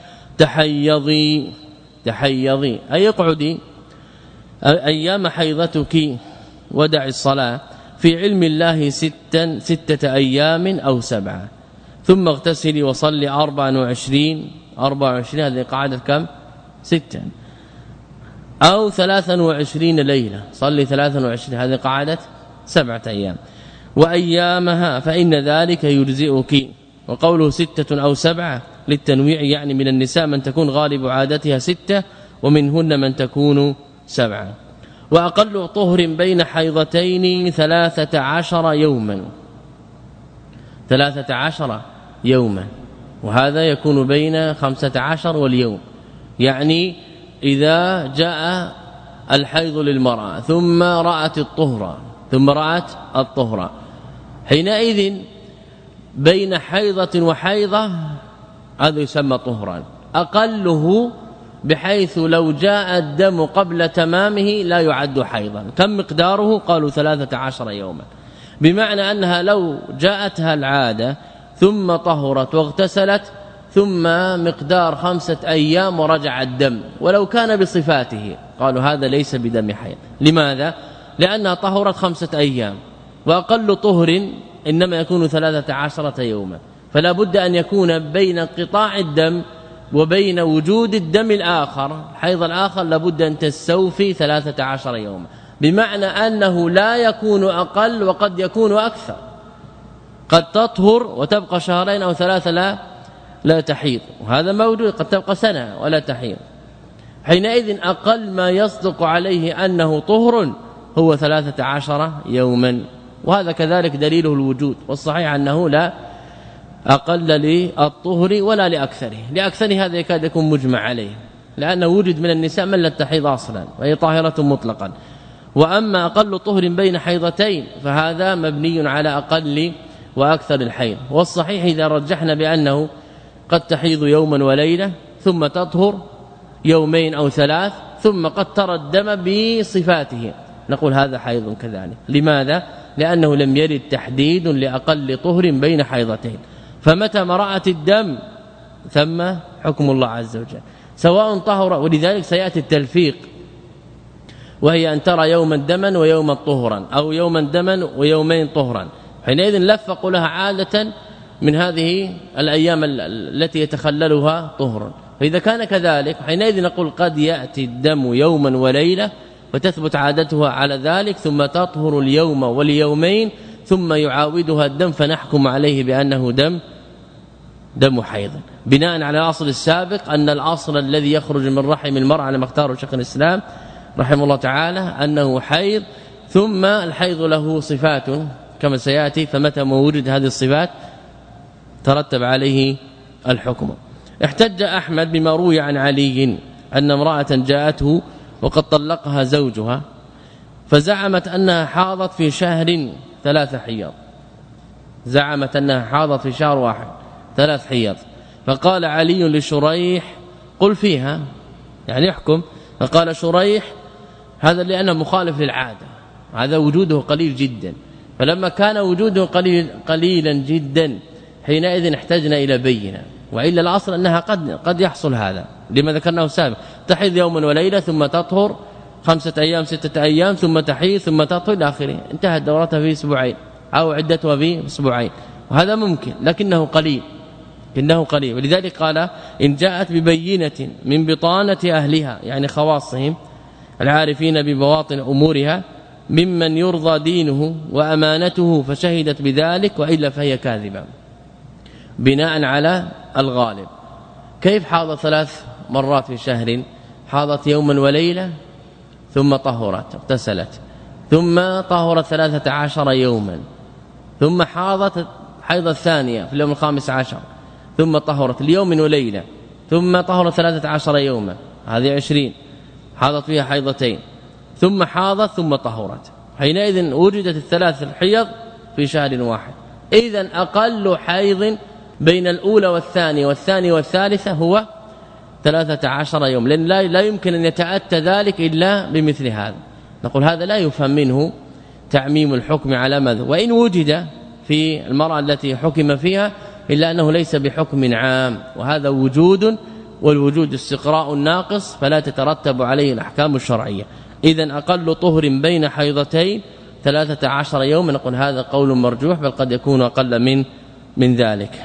تحيضي تحيضي أي اقعدي أيام حيضتك ودع الصلاة، في علم الله ستا ستة أيام أو سبعة، ثم اغتسلي وصلي أربعا وعشرين أربعا وعشرين، هذه قاعدة كم؟ ستا، أو ثلاثا وعشرين ليلة، صلي ثلاثا وعشرين، هذه قاعدة سبعة أيام، وأيامها فإن ذلك يجزئك. وقوله ستة أو سبعة للتنويع، يعني من النساء من تكون غالب عادتها ستة، ومنهن من تكون سبعة. وأقل طهر بين حيضتين ثلاثة عشر يوما، ثلاثة عشر يوما، وهذا يكون بين خمسة عشر واليوم، يعني إذا جاء الحيض للمرأة ثم رأت الطهر ثم رأت الطهر حينئذ بين حيضة وحيضة هذا يسمى طهرا. أقله بحيث لو جاء الدم قبل تمامه لا يعد حيضا. كم مقداره؟ قالوا ثلاثة عشر يوما، بمعنى أنها لو جاءتها العادة ثم طهرت واغتسلت ثم مقدار خمسة أيام ورجع الدم ولو كان بصفاته، قالوا هذا ليس بدم حيض. لماذا؟ لأنها طهرت خمسة أيام، وأقل طهر إنما يكون ثلاثة عشرة يوما، فلا بد أن يكون بين انقطاع الدم وبين وجود الدم الآخر حيض الآخر لابد أن تستوفي ثلاثة عشر يوما، بمعنى أنه لا يكون أقل وقد يكون أكثر، قد تطهر وتبقى شهرين أو ثلاثة لا لا تحيض، وهذا موجود، قد تبقى سنة ولا تحيض. حينئذ أقل ما يصدق عليه أنه طهر هو ثلاثة عشر يوما، وهذا كذلك دليله الوجود، والصحيح أنه لا أقل للطهر ولا لأكثره. لأكثره هذا يكاد يكون مجمع عليه، لأنه وجد من النساء من لا تحيض أصلا وهي طاهرة مطلقا. وأما أقل طهر بين حيضتين فهذا مبني على أقل وأكثر الحيض، والصحيح إذا رجحنا بأنه قد تحيض يوما وليلة ثم تطهر يومين أو ثلاث ثم قد ترى الدم بصفاته، نقول هذا حيض كذلك. لماذا؟ لأنه لم يرد تحديد لأقل طهر بين حيضتين، فمتى ما رأت الدم ثم حكم الله عز وجل سواء طهر. ولذلك سيأتي التلفيق، وهي أن ترى يوما دما ويوما طهرا، أو يوما دما ويومين طهرا، حينئذ لفقوا لها عادة من هذه الأيام التي يتخللها طهر. فإذا كان كذلك حينئذ نقول قد يأتي الدم يوما وليلة وتثبت عادتها على ذلك، ثم تطهر اليوم واليومين، ثم يعاودها الدم فنحكم عليه بأنه دم دم حيض بناء على الأصل السابق أن الأصل الذي يخرج من رحم المرأة على ما اختاره شيخ الإسلام رحمه الله تعالى أنه حيض، ثم الحيض له صفات كما سيأتي، فمتى ما وجد هذه الصفات ترتب عليه الحكم. احتج أحمد بما روي عن علي أن امرأة جاءته وقد طلقها زوجها فزعمت أنها حاضت في شهر ثلاث حيض، زعمت أنها حاضت في شهر واحد ثلاث حيض، فقال علي لشريح قل فيها، يعني يحكم. فقال شريح هذا لأنه مخالف للعادة، هذا وجوده قليل جدا، فلما كان وجوده قليل قليلا جدا حينئذ احتجنا إلى بينة، وإلا الأصل أنها قد قد يحصل هذا لما ذكرناه سابقا، تحيض يوما وليلة ثم تطهر خمسة أيام ستة أيام ثم تحيض ثم تطهر إلى آخره، انتهت دورتها في أسبوعين أو عدتها في أسبوعين، وهذا ممكن لكنه قليل إنه قليل. ولذلك قال إن جاءت ببينة من بطانة أهلها، يعني خواصهم العارفين ببواطن أمورها، ممن يرضى دينه وأمانته فشهدت بذلك وإلا فهي كاذبة، بناء على الغالب. كيف حاضت ثلاث مرات في شهر؟ حاضت يوما وليلة ثم طهرت اغتسلت ثم طهرت ثلاثة عشر يوما ثم حاضت حيضة الثانية في اليوم الخامس عشر ثم طهرت اليوم وليلة ثم طهرت ثلاثة عشر يوما، هذه عشرين حاضت فيها حيضتين ثم حاضت ثم طهرت، حينئذ وجدت الثلاث الحيض في شهر واحد. إذن أقل حيض بين الأولى والثانية والثانية والثالثة هو ثلاثة عشر يوم، لأن لا, لا يمكن أن يتأتى ذلك إلا بمثل هذا. نقول هذا لا يفهم منه تعميم الحكم على ماذا، وإن وجد في المرأة التي حكم فيها إلا أنه ليس بحكم عام، وهذا وجود، والوجود استقراء ناقص فلا تترتب عليه الأحكام الشرعية. إذن أقل طهر بين حيضتين ثلاثة عشر يوم، نقول هذا قول مرجوح، بل قد يكون أقل من من ذلك.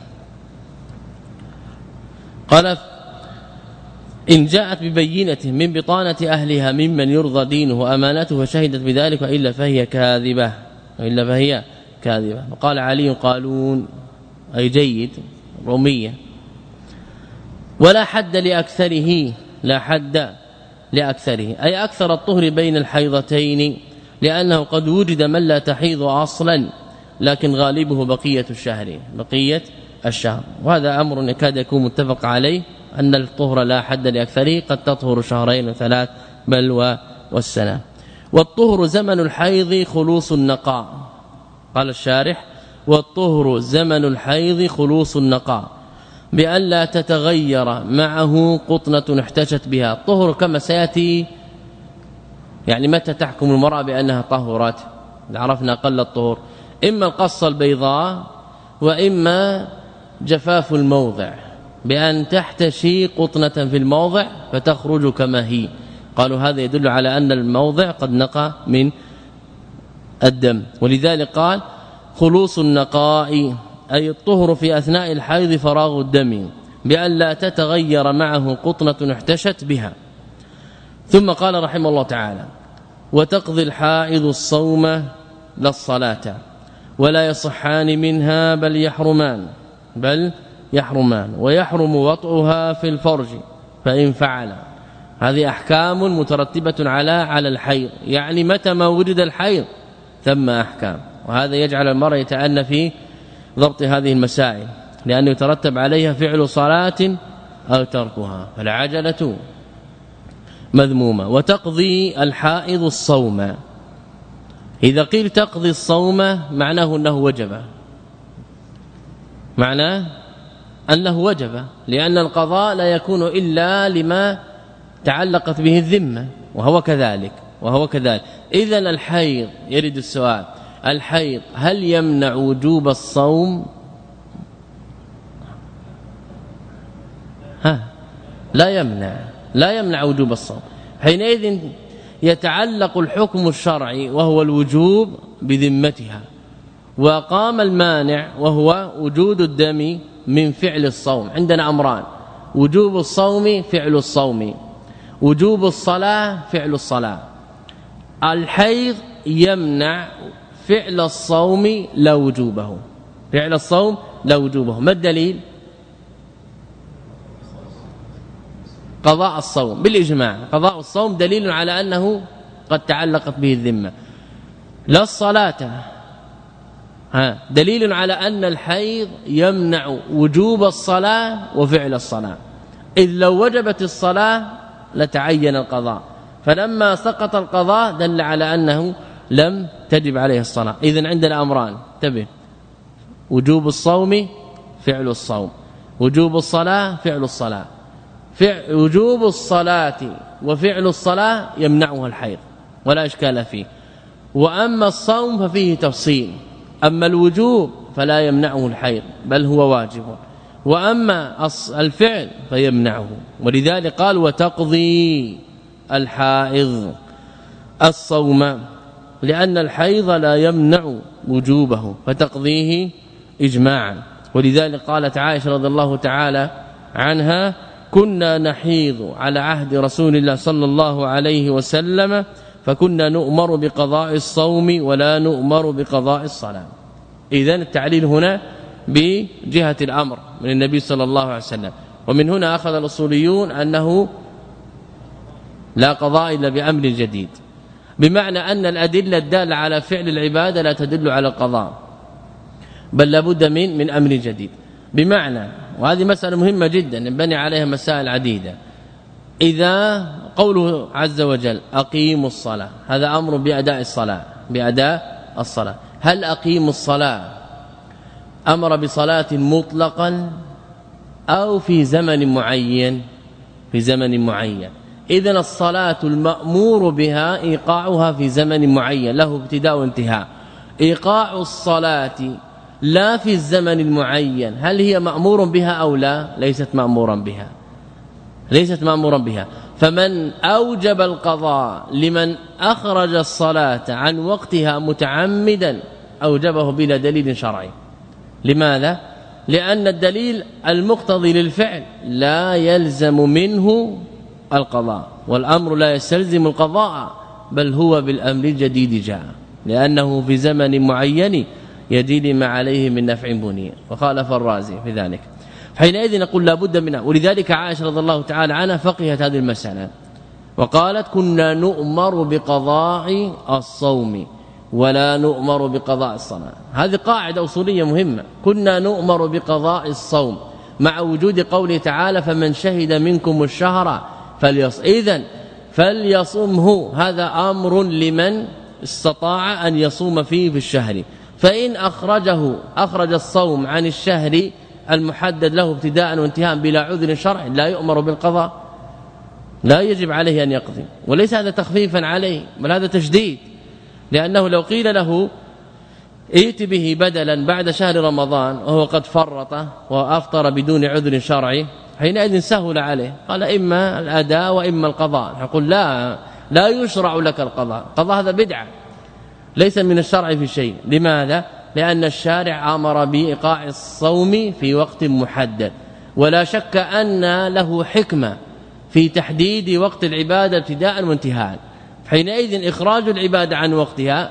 قال إن جاءت ببينة من بطانة أهلها ممن يرضى دينه وأمانته فشهدت بذلك وإلا فهي كاذبة، وإلا فهي كاذبة. وقال علي قالون أي جيد رومية، ولا حد لأكثره، لا حد لأكثره أي أكثر الطهر بين الحيضتين، لأنه قد وجد من لا تحيض أصلا لكن غالبه بقية الشهر بقية الشهر، وهذا أمر يكاد يكون متفق عليه أن الطهر لا حد لأكثره، قد تطهر شهرين وثلاث بل والسنة. والطهر زمن الحيض خلوص النقاء، قال الشارح والطهر زمن الحيض خلوص النقاء بأن لا تتغير معه قطنة احتجت بها. الطهر كما سيأتي يعني متى تحكم المرأة بأنها طهرت؟ عرفنا أقل الطهر إما القصة البيضاء وإما جفاف الموضع، بأن تحتشي قطنة في الموضع فتخرج كما هي. قالوا هذا يدل على أن الموضع قد نقى من الدم، ولذلك قال خلوص النقاء أي الطهر في أثناء الحيض فراغ الدم بأن لا تتغير معه قطنة احتشت بها. ثم قال رحمه الله تعالى وتقضي الحائض الصوم لا الصلاة ولا يصحان منها بل يحرمان بل يحرمان ويحرم وطئها في الفرج فإن فعل. هذه أحكام مترتبة على على الحيض، يعني متى ما وجد الحيض ثم أحكام، وهذا يجعل المرء يتأنى في ضبط هذه المسائل، لأنه يترتب عليها فعل صلاة أو تركها، فالعجلة مذمومة. وتقضي الحائض الصوم، إذا قيل تقضي الصوم معناه أنه وجب، معناه أنه وجب، لأن القضاء لا يكون إلا لما تعلقت به الذمة، وهو كذلك وهو كذلك. إذن الحيض يرد السؤال، الحيض هل يمنع وجوب الصوم؟ ها لا يمنع لا يمنع وجوب الصوم. حينئذ يتعلق الحكم الشرعي وهو الوجوب بذمتها، وقام المانع وهو وجود الدم من فعل الصوم. عندنا أمران: وجوب الصوم فعل الصوم، وجوب الصلاة فعل الصلاة. الحيض يمنع فعل الصوم لا وجوبه فعل الصوم لا وجوبه. ما الدليل؟ قضاء الصوم بالإجماع. قضاء الصوم دليل على أنه قد تعلقت به الذمة. لا الصلاة ها دليل على أن الحيض يمنع وجوب الصلاة وفعل الصلاة، إذ لو وجبت الصلاة لتعين القضاء، فلما سقط القضاء دل على أنه لم تجب عليه الصلاة. إذن عندنا أمران، انتبه: وجوب الصوم فعل الصوم، وجوب الصلاة فعل الصلاة. فعل وجوب الصلاة وفعل الصلاة يمنعها الحيض ولا إشكال فيه، وأما الصوم ففيه تفصيل. أما الوجوب فلا يمنعه الحيض بل هو واجب، وأما الفعل فيمنعه. ولذلك قال: وتقضي الحائض الصوم، لأن الحيض لا يمنع وجوبه فتقضيه إجماعا. ولذلك قالت عائشة رضي الله تعالى عنها: كنا نحيض على عهد رسول الله صلى الله عليه وسلم فكنا نؤمر بقضاء الصوم ولا نؤمر بقضاء الصلاة. إذن التعليل هنا بجهة الأمر من النبي صلى الله عليه وسلم. ومن هنا أخذ الأصوليون أنه لا قضاء إلا بأمر جديد، بمعنى أن الأدلة الدالة على فعل العبادة لا تدل على القضاء، بل لابد من من أمر جديد. بمعنى، وهذه مسألة مهمة جدا ينبني عليها مسائل عديدة، إذا قوله عز وجل أقيموا الصلاة، هذا أمر بأداء الصلاة بأداء الصلاة. هل أقيموا الصلاة أمر بصلاة مطلقا أو في زمن معين؟ في زمن معين. إذن الصلاة المأمور بها إيقاعها في زمن معين له ابتداء وانتهاء. إيقاع الصلاة لا في الزمن المعين هل هي مأمور بها أو لا؟ ليست مأمورا بها ليست مأمورا بها. فمن أوجب القضاء لمن أخرج الصلاة عن وقتها متعمدا أوجبه بلا دليل شرعي. لماذا؟ لأن الدليل المقتضي للفعل لا يلزم منه القضاء، والأمر لا يستلزم القضاء بل هو بالأمر الجديد جاء، لأنه في زمن معين يدل ما عليه من نفع بني، وخالف الرازي في ذلك. حينئذ نقول لا بد منها. ولذلك عائشة رضي الله تعالى عنها فقهت هذه المسألة وقالت: كنا نؤمر بقضاء الصوم ولا نؤمر بقضاء الصلاة. هذه قاعدة أصولية مهمة، كنا نؤمر بقضاء الصوم مع وجود قوله تعالى: فمن شهد منكم الشهر فليصم. إذن فليصمه، هذا أمر لمن استطاع أن يصوم فيه في الشهر. فإن أخرجه أخرج الصوم عن الشهر المحدد له ابتداء وانتهاء بلا عذر شرعي لا يؤمر بالقضاء، لا يجب عليه أن يقضي. وليس هذا تخفيفا عليه بل هذا تشديد، لأنه لو قيل له ائت به بدلا بعد شهر رمضان وهو قد فرط وأفطر بدون عذر شرعي حينئذ سهل عليه، قال إما الأداء وإما القضاء. نقول لا لا يشرع لك القضاء، القضاء هذا بدعة ليس من الشرع في شيء. لماذا؟ لأن الشارع أمر بإيقاع الصوم في وقت محدد، ولا شك أن له حكمة في تحديد وقت العبادة ابتداء وانتهاء. حينئذ إخراج العبادة عن وقتها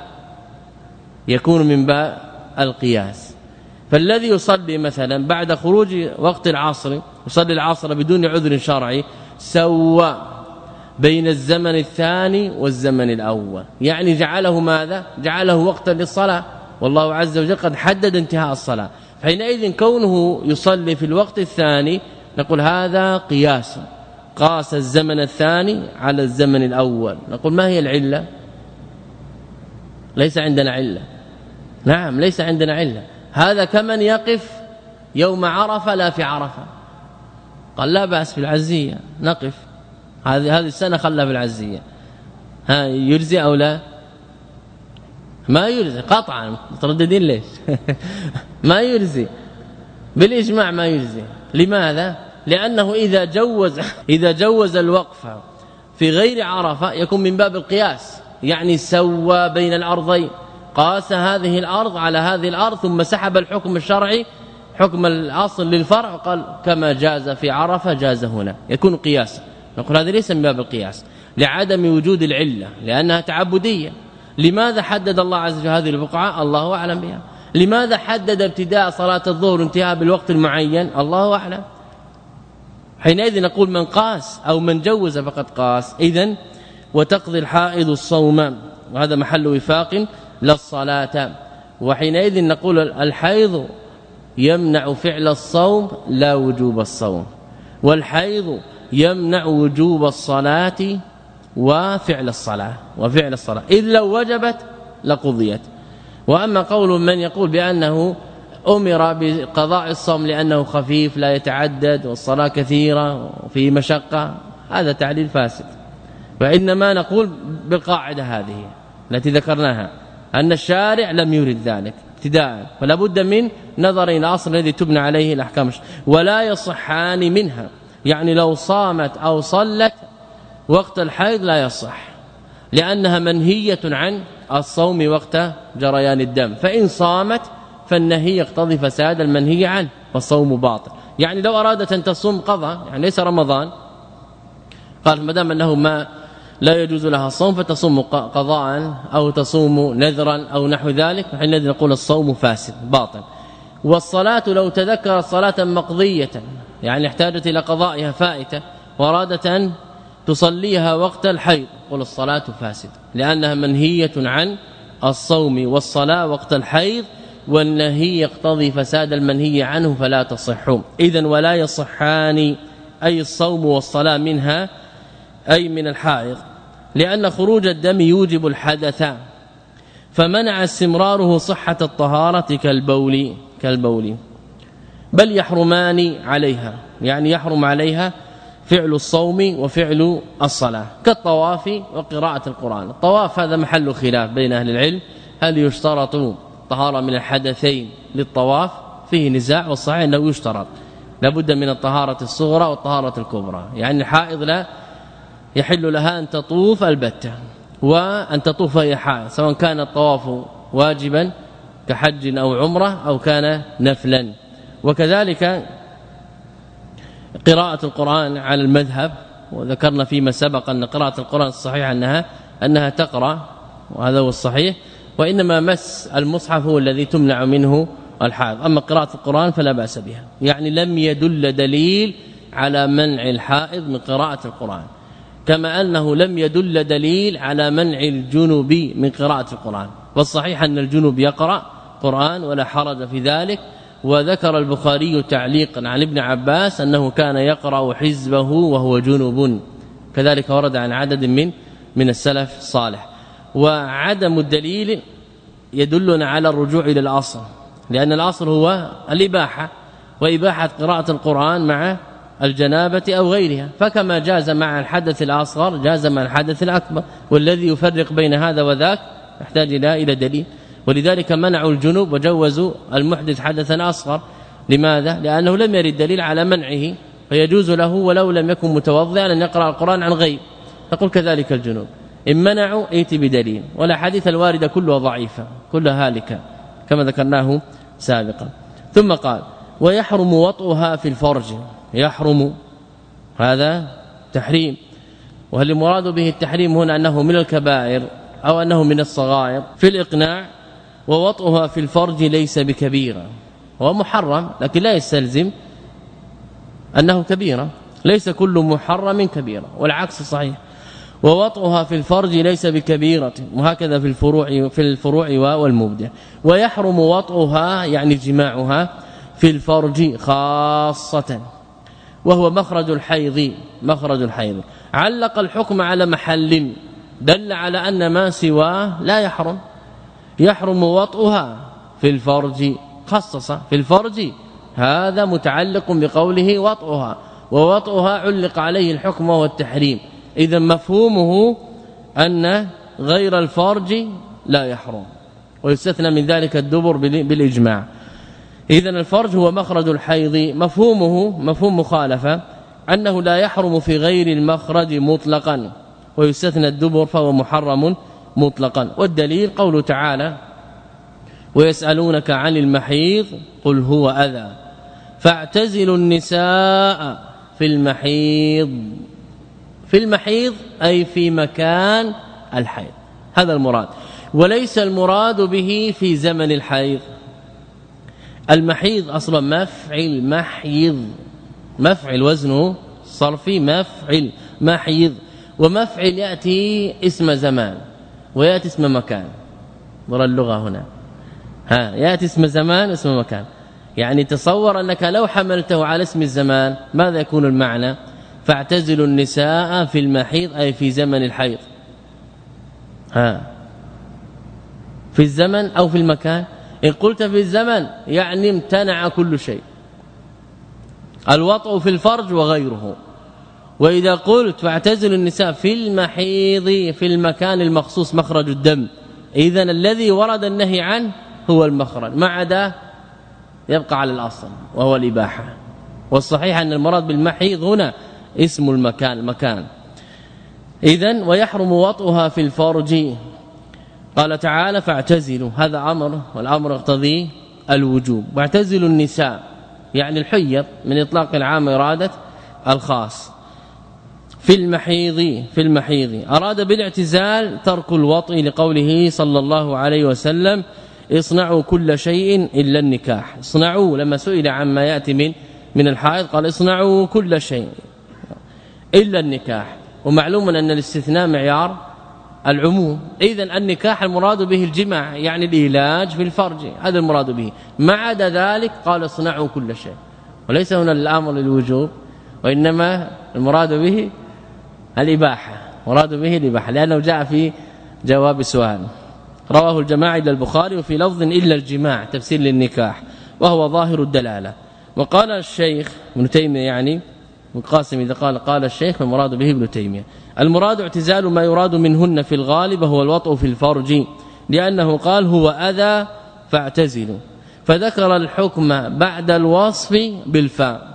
يكون من باب القياس. فالذي يصلي مثلا بعد خروج وقت العصر يصلي العصر بدون عذر شرعي سوى بين الزمن الثاني والزمن الأول، يعني جعله ماذا؟ جعله وقتا للصلاة، والله عز وجل قد حدد انتهاء الصلاة. حينئذ كونه يصلي في الوقت الثاني نقول هذا قياس، قاس الزمن الثاني على الزمن الأول. نقول ما هي العلة؟ ليس عندنا علة. نعم ليس عندنا علة. هذا كمن يقف يوم عرفة لا في عرفة، قال لا بأس في العزية نقف، هذه هذه السنة خلها في العزية، ها يجزي أو لا؟ ما يجزي قطعا. مترددين ليش؟ ما يجزي بالإجماع، ما يجزي. لماذا؟ لأنه إذا جوز إذا جوز الوقف في غير عرفة يكون من باب القياس، يعني سوى بين الأرضين، قاس هذه الأرض على هذه الأرض ثم سحب الحكم الشرعي حكم الأصل للفرع، قال كما جاز في عرفة جاز هنا، يكون قياسا. نقول هذا ليس من باب القياس لعدم وجود العلة، لأنها تعبدية. لماذا حدد الله عز وجل هذه البقعة؟ الله أعلم بها. لماذا حدد ابتداء صلاة الظهر انتهاء بالوقت المعين؟ الله أعلم. حينئذ نقول من قاس أو من جوز فقد قاس. إذن وتقضي الحائض الصوم، وهذا محل وفاق للصلاة. وحينئذ نقول الحيض يمنع فعل الصوم لا وجوب الصوم، والحيض يمنع وجوب الصلاة وفعل الصلاة وفعل الصلاة إذ لو وجبت لقضيت. وأما قول من يقول بأنه أمر بقضاء الصوم لأنه خفيف لا يتعدد والصلاة كثيرة وفي مشقة، هذا تعليل فاسد. فإنما نقول بالقاعدة هذه التي ذكرناها أن الشارع لم يرد ذلك ابتداء، فلا بد من نظر إلى أصل الذي تبنى عليه الأحكام، ولا يصحان منها. يعني لو صامت أو صلت وقت الحيض لا يصح، لأنها منهية عن الصوم وقت جريان الدم، فإن صامت فالنهي يقتضي فساد المنهي عنه والصوم باطل. يعني لو أرادت أن تصوم قضاء، يعني ليس رمضان، قال ما دام أنه ما لا يجوز لها الصوم فتصوم قضاء أو تصوم نذرا أو نحو ذلك، حينئذ نقول الصوم فاسد باطل. والصلاة لو تذكرت صلاة مقضية يعني احتاجت إلى قضائها فائتة وأرادت أن تصليها وقت الحيض، قل الصلاة فاسد، لأنها منهية عن الصوم والصلاة وقت الحيض، والنهي يقتضي فساد المنهي عنه فلا تصح. إذن ولا يصحان أي الصوم والصلاة منها أي من الحائض، لأن خروج الدم يوجب الحدث، فمنع استمراره صحة الطهارة كالبول كالبول بل يحرمان عليها، يعني يحرم عليها فعل الصوم وفعل الصلاة كالطواف وقراءة القرآن. الطواف هذا محل خلاف بين أهل العلم، هل يشترط طهارة من الحدثين للطواف؟ فيه نزاع، والصحيح أنه يشترط، لابد من الطهارة الصغرى والطهارة الكبرى. يعني الحائض لا يحل لها أن تطوف البتة وأن تطوف هي حائض، سواء كان الطواف واجبا كحج أو عمرة أو كان نفلا. وكذلك قراءة القرآن على المذهب، وذكرنا فيما سبق أن قراءة القرآن الصحيح أنها أنها تقرأ، وهذا هو الصحيح، وإنما مس المصحف هو الذي تمنع منه الحائض، أما قراءة القرآن فلا بأس بها. يعني لم يدل دليل على منع الحائض من قراءة القرآن، كما أنه لم يدل دليل على منع الجنوب من قراءة القرآن، والصحيح أن الجنوب يقرأ قرآن ولا حرج في ذلك. وذكر البخاري تعليقا عن ابن عباس أنه كان يقرأ حزبه وهو جنوب، كذلك ورد عن عدد من من السلف الصالح. وعدم الدليل يدلنا على الرجوع إلى الأصل، لأن الأصل هو الإباحة، وإباحة قراءة القرآن مع الجنابة أو غيرها، فكما جاز مع الحدث الأصغر جاز مع الحدث الأكبر، والذي يفرق بين هذا وذاك يحتاج إلى دليل. ولذلك منعوا الجنوب وجوزوا المحدث حدثا أصغر. لماذا؟ لأنه لم يرد دليل على منعه، فيجوز له ولو لم يكن متوضئا أن يقرأ القرآن عن غير. نقول كذلك الجنوب إن منعوا ائت بدليل، ولا حديث الواردة كلها ضعيفة كلها هالكة كما ذكرناه سابقا. ثم قال ويحرم وطئها في الفرج، يحرم هذا تحريم، وهل المراد به التحريم هنا أنه من الكبائر أو أنه من الصغائر في الإقناع. ووطئها في الفرج ليس بكبيرة، هو محرم لكن لا يستلزم أنه كبيرة، ليس كل محرم كبيرة، والعكس صحيح. ووطئها في الفرج ليس بكبيرة، وهكذا في الفروع في الفروع والمبدع. ويحرم وطئها يعني جماعها في الفرج خاصة، وهو مخرج الحيض مخرج الحيض. علق الحكم على محل دل على أن ما سواه لا يحرم. يحرم وطئها في الفرج، خصص في الفرج، هذا متعلق بقوله وطئها، ووطئها علق عليه الحكم وهو التحريم. إذا مفهومه أن غير الفرج لا يحرم، ويستثنى من ذلك الدبر بالإجماع. إذا الفرج هو مخرج الحيض، مفهومه مفهوم مخالفة أنه لا يحرم في غير المخرج مطلقا، ويستثنى الدبر فهو محرم مطلقا. والدليل قوله تعالى ويسألونك عن المحيض قل هو أذى فاعتزلوا النساء في المحيض. في المحيض أي في مكان الحيض، هذا المراد. وليس المراد به في زمن الحيض. المحيض اصلا مفعل محيض، مفعل وزنه صرفي مفعل محيض، ومفعل ياتي اسم زمان وياتي اسم مكان. مرى اللغه هنا ها ياتي اسم زمان اسم مكان، يعني تصور انك لو حملته على اسم الزمان ماذا يكون المعنى؟ فاعتزلوا النساء في المحيض أي في زمن الحيض. ها في الزمن أو في المكان؟ إن قلت في الزمن يعني امتنع كل شيء، الوطء في الفرج وغيره. وإذا قلت فاعتزلوا النساء في المحيض في المكان المخصوص مخرج الدم، إذن الذي ورد النهي عنه هو المخرج، ما عدا يبقى على الأصل وهو الإباحة. والصحيح أن المراد بالمحيض هنا اسم المكان المكان. إذن ويحرم وطئها في الفرج. قال تعالى فاعتزلوا، هذا أمر والأمر يقتضي الوجوب. واعتزلوا النساء يعني الحيض من إطلاق العام إرادة الخاص. في المحيض في المحيض أراد بالاعتزال ترك الوطئ لقوله صلى الله عليه وسلم اصنعوا كل شيء إلا النكاح. اصنعوا لما سئل عما يأتي من من الحائض قال اصنعوا كل شيء إلا النكاح. ومعلوم أن الاستثناء معيار العموم، إذن النكاح المراد به الجماع يعني العلاج في الفرج، هذا المراد به. ما عدا ذلك قال اصنعوا كل شيء، وليس هنا الأمر للوجوب وإنما المراد به الإباحة، مراد به الإباحة لأنه جاء في جواب سؤال. رواه الجماعة إلى البخاري وفي لفظ إلا الجماع تفسير للنكاح وهو ظاهر الدلالة. وقال الشيخ ابن تيمية يعني والقاسم إذا قال قال الشيخ المراد به ابن تيمية المراد اعتزال ما يراد منهن في الغالب هو الوطء في الفرج، لأنه قال هو أذى فاعتزلوا، فذكر الحكم بعد الوصف بالفاء.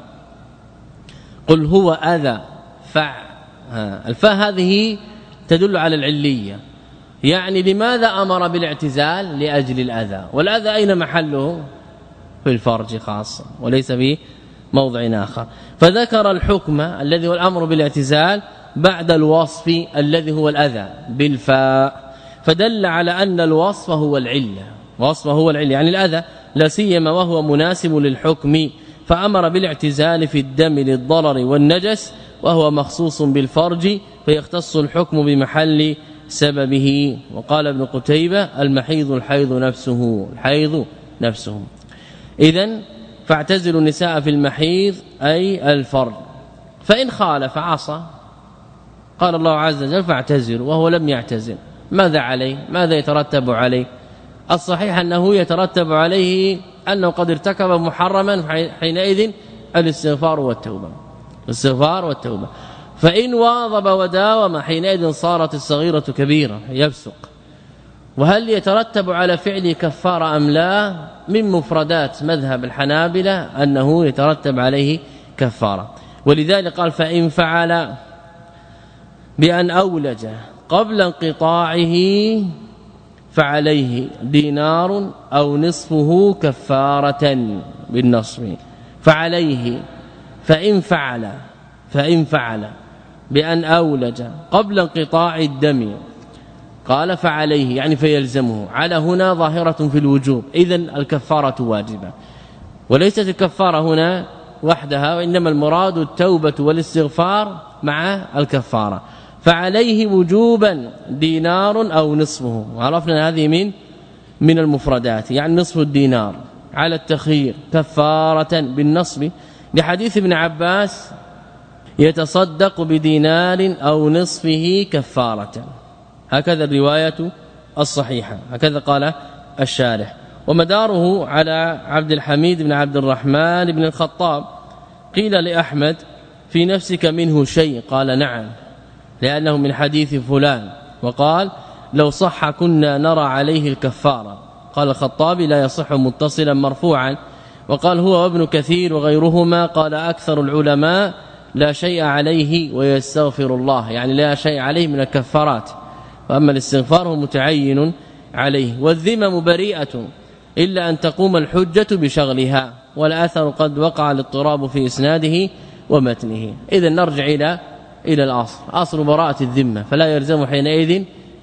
قل هو أذى فع الفاء هذه تدل على العلية، يعني لماذا أمر بالاعتزال؟ لأجل الأذى، والأذى أين محله؟ في الفرج خاصة وليس في موضع آخر. فذكر الحكم الذي هو الأمر بالاعتزال بعد الوصف الذي هو الأذى بالفاء، فدل على أن الوصف هو العلة، وصف هو العلة يعني الأذى لا سيما وهو مناسب للحكم، فأمر بالاعتزال في الدم للضرر والنجس وهو مخصوص بالفرج فيختص الحكم بمحل سببه. وقال ابن قتيبة المحيض الحيض نفسه، الحيض نفسه. إذن فاعتزلوا النساء في المحيض أي الفرج. فإن خالف عصى قال الله عز وجل فاعتزلوا وهو لم يعتزل، ماذا عليه؟ ماذا يترتب عليه؟ الصحيح أنه يترتب عليه أنه قد ارتكب محرما، حينئذ الاستغفار والتوبة، الاستغفار والتوبة. فإن واظب وداوم حينئذ صارت الصغيرة كبيرة يفسق. وهل يترتب على فعل كفارة أم لا؟ من مفردات مذهب الحنابلة أنه يترتب عليه كفارة، ولذلك قال فإن فعل بأن أولج قبل انقطاعه فعليه دينار أو نصفه كفارة بالنصب. فعليه فإن فعل فإن فعل بأن أولج قبل انقطاع الدم قال فعليه يعني فيلزمه، على هنا ظاهرة في الوجوب، إذن الكفارة واجبة، وليست الكفارة هنا وحدها وإنما المراد التوبة والاستغفار مع الكفارة. فعليه وجوبا دينار أو نصفه، وعرفنا هذه من من المفردات يعني نصف الدينار على التخيير كفارة بالنصب، لحديث ابن عباس يتصدق بدينار أو نصفه كفارة، هكذا الرواية الصحيحة، هكذا قال الشارح. ومداره على عبد الحميد بن عبد الرحمن بن الخطاب. قيل لأحمد في نفسك منه شيء؟ قال نعم، لأنه من حديث فلان، وقال لو صح كنا نرى عليه الكفارة. قال الخطابي لا يصح متصلا مرفوعا، وقال هو وابن كثير وغيرهما قال أكثر العلماء لا شيء عليه ويستغفر الله، يعني لا شيء عليه من الكفارات، وأما الاستغفار هو متعين عليه. والذمم بريئة إلا أن تقوم الحجة بشغلها، والأثر قد وقع الاضطراب في إسناده ومتنه. إذن نرجع إلى إلى الأصل، أصل براءة الذمة، فلا يلزم حينئذ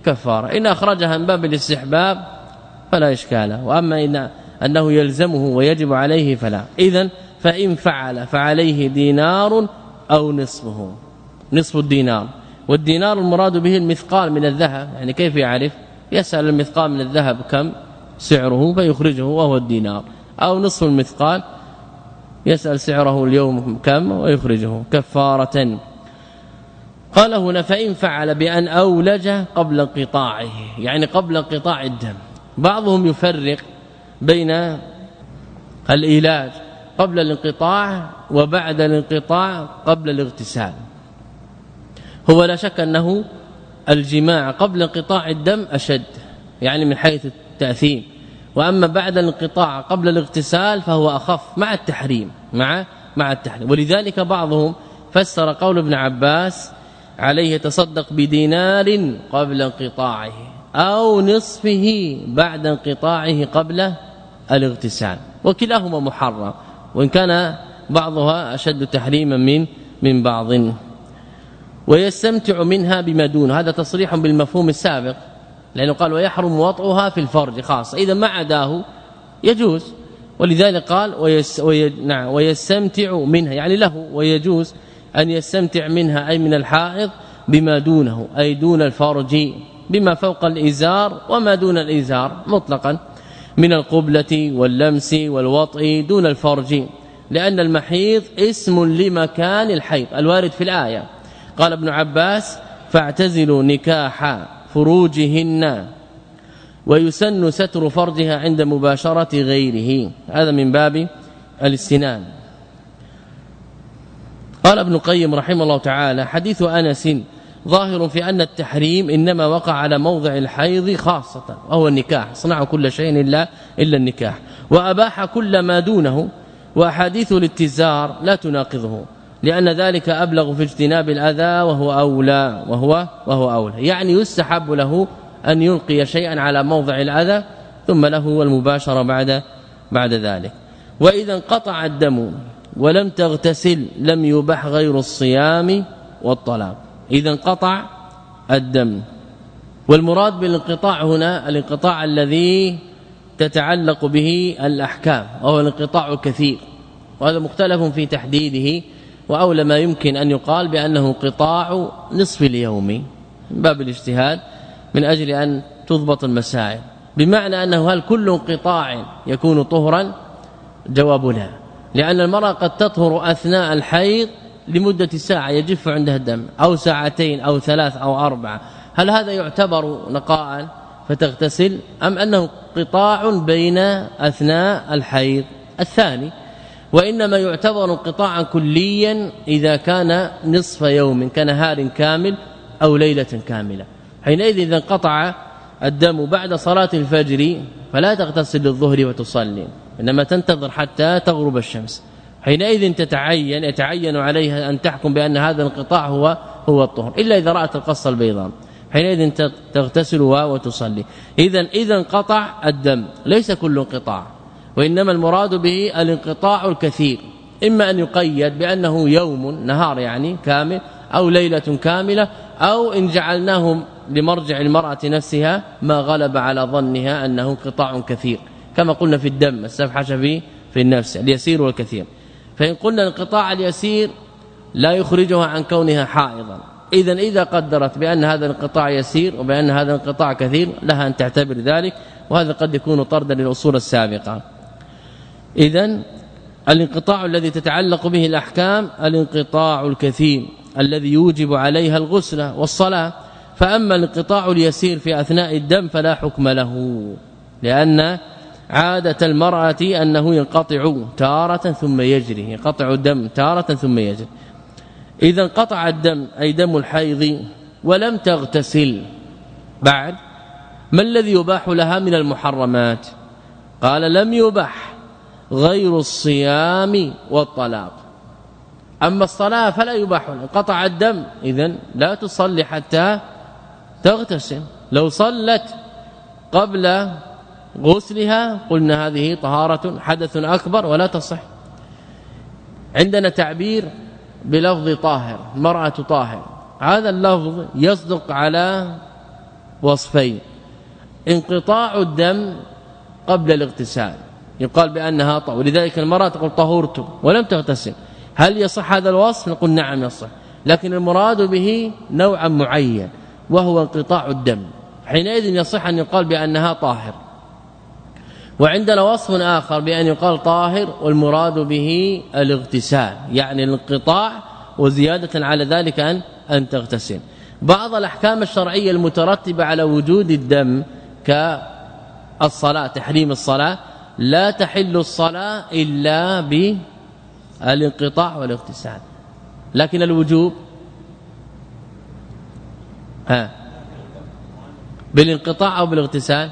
كفاره. إن أخرجها من باب الاستحباب فلا إشكال، وأما إن أنه يلزمه ويجب عليه فلا. إذن فإن فعل فعليه دينار أو نصفه، نصف الدينار. والدينار المراد به المثقال من الذهب، يعني كيف يعرف؟ يسأل المثقال من الذهب كم سعره فيخرجه وهو الدينار، أو نصف المثقال يسأل سعره اليوم كم ويخرجه كفارة. قال هنا فإن فعل بأن أولج قبل انقطاعه، يعني قبل انقطاع الدم. بعضهم يفرق بين الإيلاج قبل الانقطاع وبعد الانقطاع قبل الاغتسال. هو لا شك أنه الجماع قبل انقطاع الدم أشد، يعني من حيث التأثير، وأما بعد الانقطاع قبل الاغتسال فهو أخف مع التحريم مع مع التحريم. ولذلك بعضهم فسر قول ابن عباس عليه يتصدق بدينار قبل انقطاعه أو نصفه بعد انقطاعه قبل الاغتسال، وكلاهما محرم، وإن كان بعضها أشد تحريما من من بعض. ويستمتع منها بما دون، هذا تصريح بالمفهوم السابق، لأنه قال ويحرم وطئها في الفرج خاصة، إذا ما عداه يجوز. ولذلك قال ويس وي نعم ويستمتع منها، يعني له ويجوز أن يستمتع منها أي من الحائض بما دونه، أي دون الفرج، بما فوق الإزار وما دون الإزار مطلقا من القبلة واللمس والوطء دون الفرج، لأن المحيض اسم لمكان الحيض الوارد في الآية. قال ابن عباس فاعتزلوا نكاح فروجهن ويسن ستر فرجها عند مباشرة غيره، هذا من باب الاستنان. قال ابن القيم رحمه الله تعالى حديث أنس ظاهر في أن التحريم إنما وقع على موضع الحيض خاصة، وهو النكاح، صنعوا كل شيء إلا إلا النكاح، وأباح كل ما دونه، وأحاديث الاتزار لا تناقضه، لأن ذلك أبلغ في اجتناب الأذى وهو أولى وهو وهو أولى، يعني يستحب له أن يلقي شيئا على موضع الأذى ثم له المباشرة بعد بعد ذلك. وإذا انقطع الدم ولم تغتسل لم يبح غير الصيام والطلاق. إذا انقطع الدم، والمراد بالانقطاع هنا الانقطاع الذي تتعلق به الأحكام، وهو الانقطاع الكثير، وهذا مختلف في تحديده، وأولى ما يمكن أن يقال بأنه انقطاع نصف اليوم من باب الاجتهاد من أجل أن تضبط المسائل، بمعنى أنه هل كل انقطاع يكون طهرا؟ جواب لا، لأن المرأة قد تطهر أثناء الحيض لمدة ساعة يجف عندها الدم، أو ساعتين أو ثلاث أو أربعة، هل هذا يعتبر نقاء فتغتسل، أم أنه انقطاع بين أثناء الحيض؟ الثاني، وإنما يعتبر انقطاعا كليا إذا كان نصف يوم كنهار كامل أو ليلة كاملة. حينئذ إذا انقطع الدم بعد صلاة الفجر فلا تغتسل للظهر وتصلي، إنما تنتظر حتى تغرب الشمس، حينئذ تتعين يتعين عليها أن تحكم بأن هذا الانقطاع هو هو الطهر، إلا إذا رأت القصة البيضاء، حينئذ تغتسل وتصلي. إذا إذا انقطع الدم ليس كل انقطاع، وإنما المراد به الانقطاع الكثير، إما أن يقيد بأنه يوم نهار يعني كامل، أو ليلة كاملة، أو إن جعلناهم لمرجع المرأة نفسها ما غلب على ظنها أنه انقطاع كثير، كما قلنا في الدم السفحش في في النفس اليسير والكثير. فإن قلنا الانقطاع اليسير لا يخرجها عن كونها حائضا، إذا إذا قدرت بأن هذا الانقطاع يسير وبأن هذا الانقطاع كثير لها أن تعتبر ذلك، وهذا قد يكون طردا للأصول السابقة. إذن الانقطاع الذي تتعلق به الأحكام الانقطاع الكثير الذي يوجب عليها الغسل والصلاة. فأما الانقطاع اليسير في أثناء الدم فلا حكم له، لأن عادة المرأة أنه ينقطع تارة ثم يجري، ينقطع الدم تارة ثم يجري. إذا انقطع الدم أي دم الحيض ولم تغتسل بعد، ما الذي يباح لها من المحرمات؟ قال لم يباح غير الصيام والطلاق. أما الصلاة فلا يباح لها، انقطع الدم إذن لا تصلي حتى تغتسل، لو صلت قبل غسلها قلنا هذه طهارة حدث أكبر ولا تصح. عندنا تعبير بلفظ طاهر، المرأة طاهر، هذا اللفظ يصدق على وصفين. انقطاع الدم قبل الاغتسال يقال بأنها طهور، ولذلك المرأة تقول طهرت ولم تغتسل، هل يصح هذا الوصف؟ نقول نعم يصح، لكن المراد به نوعا معين وهو انقطاع الدم، حينئذ يصح أن يقال بأنها طاهر. وعندنا وصف آخر بأن يقال طاهر والمراد به الاغتسال، يعني الانقطاع وزيادة على ذلك أن أن تغتسل. بعض الأحكام الشرعية المترتبة على وجود الدم كالصلاة، تحريم الصلاة، لا تحل الصلاة إلا بالانقطاع والاغتسال، لكن الوجوب ها بالانقطاع أو بالاغتسال.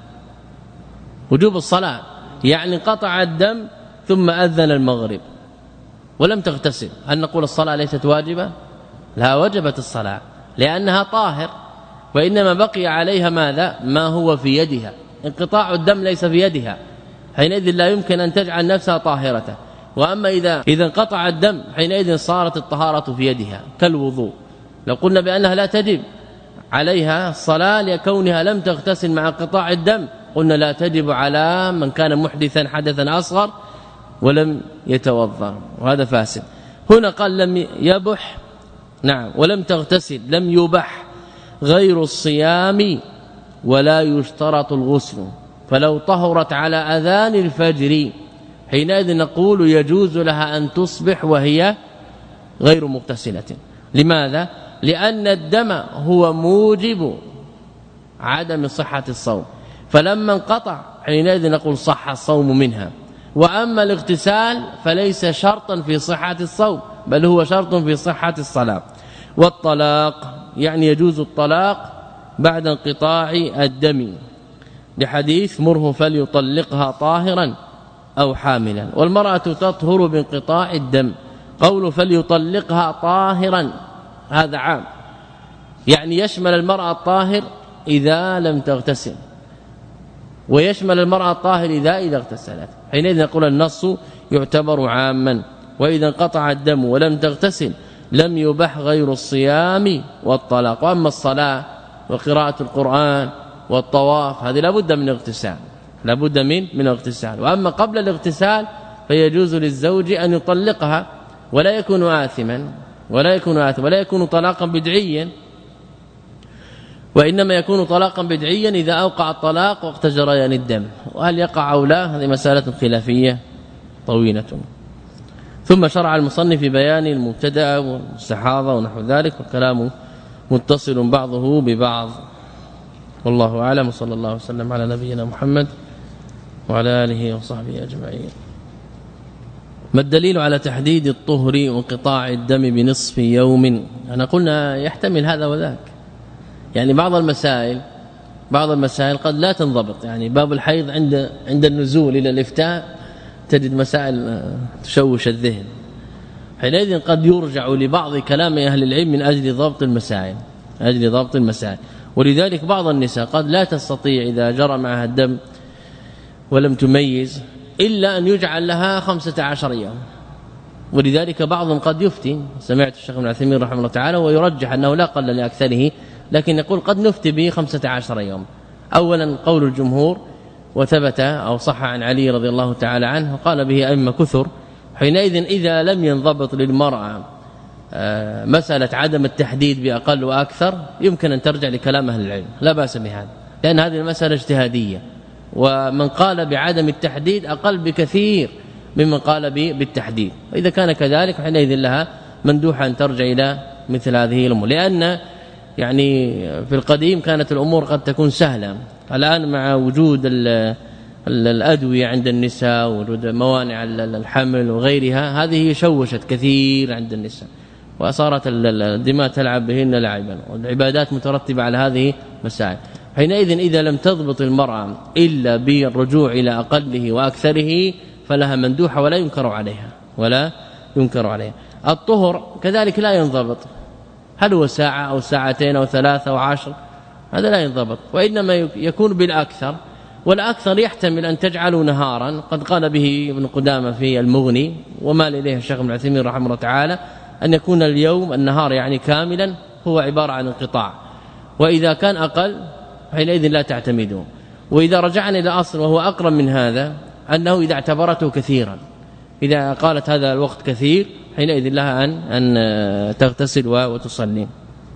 وجوب الصلاة يعني انقطع الدم ثم أذن المغرب ولم تغتسل، هل نقول الصلاة ليست واجبة؟ لا، وجبت الصلاة لأنها طاهر، وإنما بقي عليها ماذا؟ ما هو في يدها. انقطاع الدم ليس في يدها، حينئذ لا يمكن أن تجعل نفسها طاهرة. وأما إذا إذا انقطع الدم حينئذ صارت الطهارة في يدها كالوضوء. لو قلنا بأنها لا تجب عليها الصلاة لكونها لم تغتسل مع انقطاع الدم، قلنا لا تجب على من كان محدثا حدثا أصغر ولم يتوضا، وهذا فاسد. هنا قال لم يبح، نعم، ولم تغتسل، لم يبح غير الصيام ولا يشترط الغسل، فلو طهرت على أذان الفجر حينئذ نقول يجوز لها أن تصبح وهي غير مغتسلة. لماذا؟ لأن الدم هو موجب عدم صحة الصوم، فلما انقطع حينئذ نقول صح الصوم منها. وأما الاغتسال فليس شرطا في صحة الصوم، بل هو شرط في صحة الصلاة. والطلاق يعني يجوز الطلاق بعد انقطاع الدم، لحديث مره فليطلقها طاهرا أو حاملا، والمرأة تطهر بانقطاع الدم. قول فليطلقها طاهرا هذا عام، يعني يشمل المرأة الطاهر إذا لم تغتسل، ويشمل المرأة الطاهر إذا إذا اغتسلت، حينئذ نقول النص يعتبر عاما. وإذا انقطع الدم ولم تغتسل لم يبح غير الصيام والطلاق. وأما الصلاة وقراءة القرآن والطواف هذه لابد من اغتسال، لابد من من اغتسال. وأما قبل الاغتسال فيجوز للزوج أن يطلقها ولا يكون آثما، ولا يكون آثما ولا يكون طلاقا بدعيا، وإنما يكون طلاقا بدعيا إذا أوقع الطلاق وقت جريان الدم. وهل يقع أو لا هذه مسألة خلافية طويلة. ثم شرع المصنف في بيان المبتدأ والمستحاضة ونحو ذلك، والكلام متصل بعضه ببعض، والله أعلم. صلى الله وسلم على نبينا محمد وعلى آله وصحبه أجمعين. ما الدليل على تحديد الطهر وانقطاع الدم بنصف يوم؟ أنا قلنا يحتمل هذا وذاك، يعني بعض المسائل بعض المسائل قد لا تنضبط، يعني باب الحيض عند عند النزول إلى الإفتاء تجد مسائل تشوش الذهن، حينئذ قد يرجع لبعض كلام أهل العلم من أجل ضبط المسائل أجل ضبط المسائل. ولذلك بعض النساء قد لا تستطيع إذا جرى معها الدم ولم تميز إلا أن يجعل لها خمسة عشر يوم، ولذلك بعضهم قد يفتي، سمعت الشيخ ابن عثيمين رحمه الله تعالى ويرجح أنه لا قل لأكثره، لكن يقول قد نفتي به خمسة عشر يوم. أولا قول الجمهور، وثبت أو صح عن علي رضي الله تعالى عنه وقال به أئمة كثر، حينئذ إذا لم ينضبط للمرأة مسألة عدم التحديد بأقل وأكثر يمكن أن ترجع لكلام أهل العلم، لا بأس بهذا، لأن هذه المسألة اجتهادية، ومن قال بعدم التحديد أقل بكثير ممن قال بالتحديد. وإذا كان كذلك حينئذ لها مندوحة أن ترجع إلى مثل هذه الأمور، لأن يعني في القديم كانت الأمور قد تكون سهلة، الآن مع وجود الأدوية عند النساء ووجود موانع الحمل وغيرها هذه شوشت كثير عند النساء، وصارت الدماء تلعب بهن لعبا، والعبادات مترتبة على هذه مسائل. حينئذ إذا لم تضبط المرأة إلا بالرجوع إلى أقله وأكثره فلها مندوحة ولا ينكر عليها ولا ينكر عليها. الطهر كذلك لا ينضبط، هل هو ساعة أو ساعتين أو ثلاثة أو عشر، هذا لا ينضبط، وإنما يكون بالأكثر، والأكثر يحتمل أن تجعلوا نهارا، قد قال به ابن قدامة في المغني وما إليه الشيخ ابن عثيمين رحمه الله تعالى، أن يكون اليوم النهار يعني كاملا هو عبارة عن انقطاع، وإذا كان أقل حينئذ لا تعتمده. وإذا رجعنا إلى أصل وهو أقرب من هذا أنه إذا اعتبرته كثيرا، إذا قالت هذا الوقت كثير حينئذ لها أن, أن تغتسل وتصلي.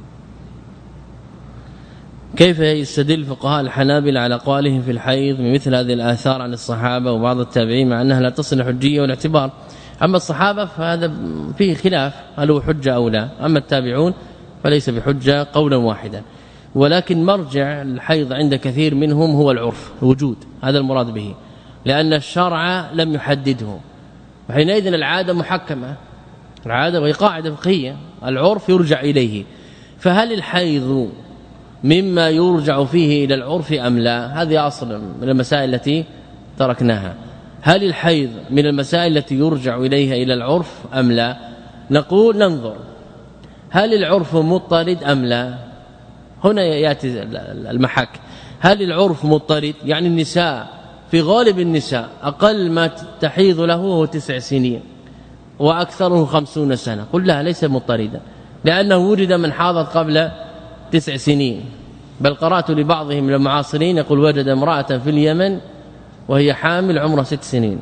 كيف يستدل فقهاء الحنابلة على قولهم في الحيض من مثل هذه الآثار عن الصحابة وبعض التابعين مع أنها لا تصل حجية والاعتبار؟ أما الصحابة فهذا فيه خلاف هل هو حجة أو لا، أما التابعون فليس بحجة قولا واحدا. ولكن مرجع الحيض عند كثير منهم هو العرف وجود، هذا المراد به، لأن الشرع لم يحدده، وحينئذ العادة محكمة، العادة وهي قاعدة فقهية، العرف يرجع إليه. فهل الحيض مما يرجع فيه إلى العرف أم لا؟ هذه أصل من المسائل التي تركناها. هل الحيض من المسائل التي يرجع إليها إلى العرف أم لا؟ نقول ننظر هل العرف مضطرد أم لا. هنا يأتي المحك، هل العرف مضطرد؟ يعني النساء في غالب النساء أقل ما تحيض له هو تسع سنين وأكثره خمسون سنة، قل لا ليس مضطردا، لأنه وجد من حاضت قبل تسع سنين. بل قرأت لبعضهم من المعاصرين يقول وجد امرأة في اليمن وهي حامل عمرها ست سنين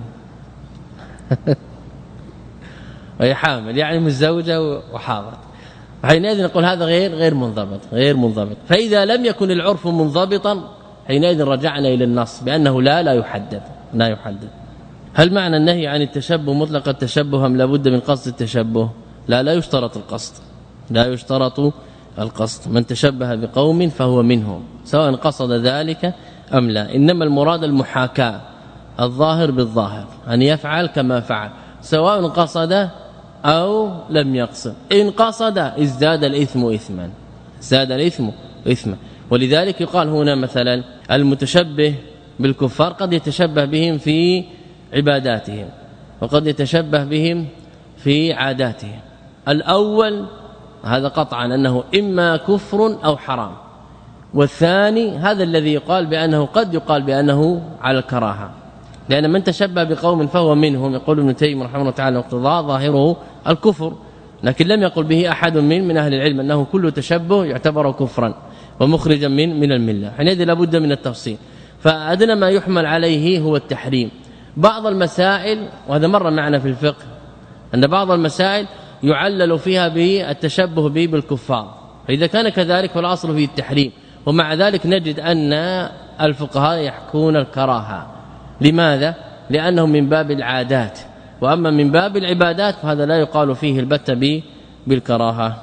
وهي حامل يعني متزوجة وحاضت. حينئذ نقول هذا غير غير منضبط غير منضبط. فإذا لم يكن العرف منضبطا حينئذ رجعنا إلى النص بأنه لا لا يحدد لا يحدد. هل معنى النهي عن التشبه مطلق التشبه أم لابد من قصد التشبه؟ لا لا يشترط القصد، لا يشترط القصد. من تشبه بقوم فهو منهم سواء قصد ذلك أم لا، إنما المراد المحاكاة، الظاهر بالظاهر، أن يفعل كما فعل سواء قصد أو لم يقصد. إن قصد ازداد الإثم إثما، ازداد الإثم إثما. ولذلك يقال هنا مثلا المتشبه بالكفار قد يتشبه بهم في عباداتهم وقد يتشبه بهم في عاداتهم. الأول هذا قطعا أنه إما كفر أو حرام، والثاني هذا الذي يقال بأنه قد يقال بأنه على الكراهة، لأن من تشبه بقوم فهو منهم. يقول ابن تيمية رحمه الله تعالى اقتضاء ظاهره الكفر، لكن لم يقل به أحد من من أهل العلم أنه كل تشبه يعتبر كفرا ومخرجا من من الملة. حينئذ لابد من التفصيل. فأدنى ما يحمل عليه هو التحريم. بعض المسائل، وهذا مر معنا في الفقه، أن بعض المسائل يعلل فيها بالتشبه به بالكفار، فإذا كان كذلك فالأصل فيه التحريم، ومع ذلك نجد أن الفقهاء يحكون الكراهة. لماذا؟ لأنهم من باب العادات، وأما من باب العبادات فهذا لا يقال فيه البتة بالكراهة.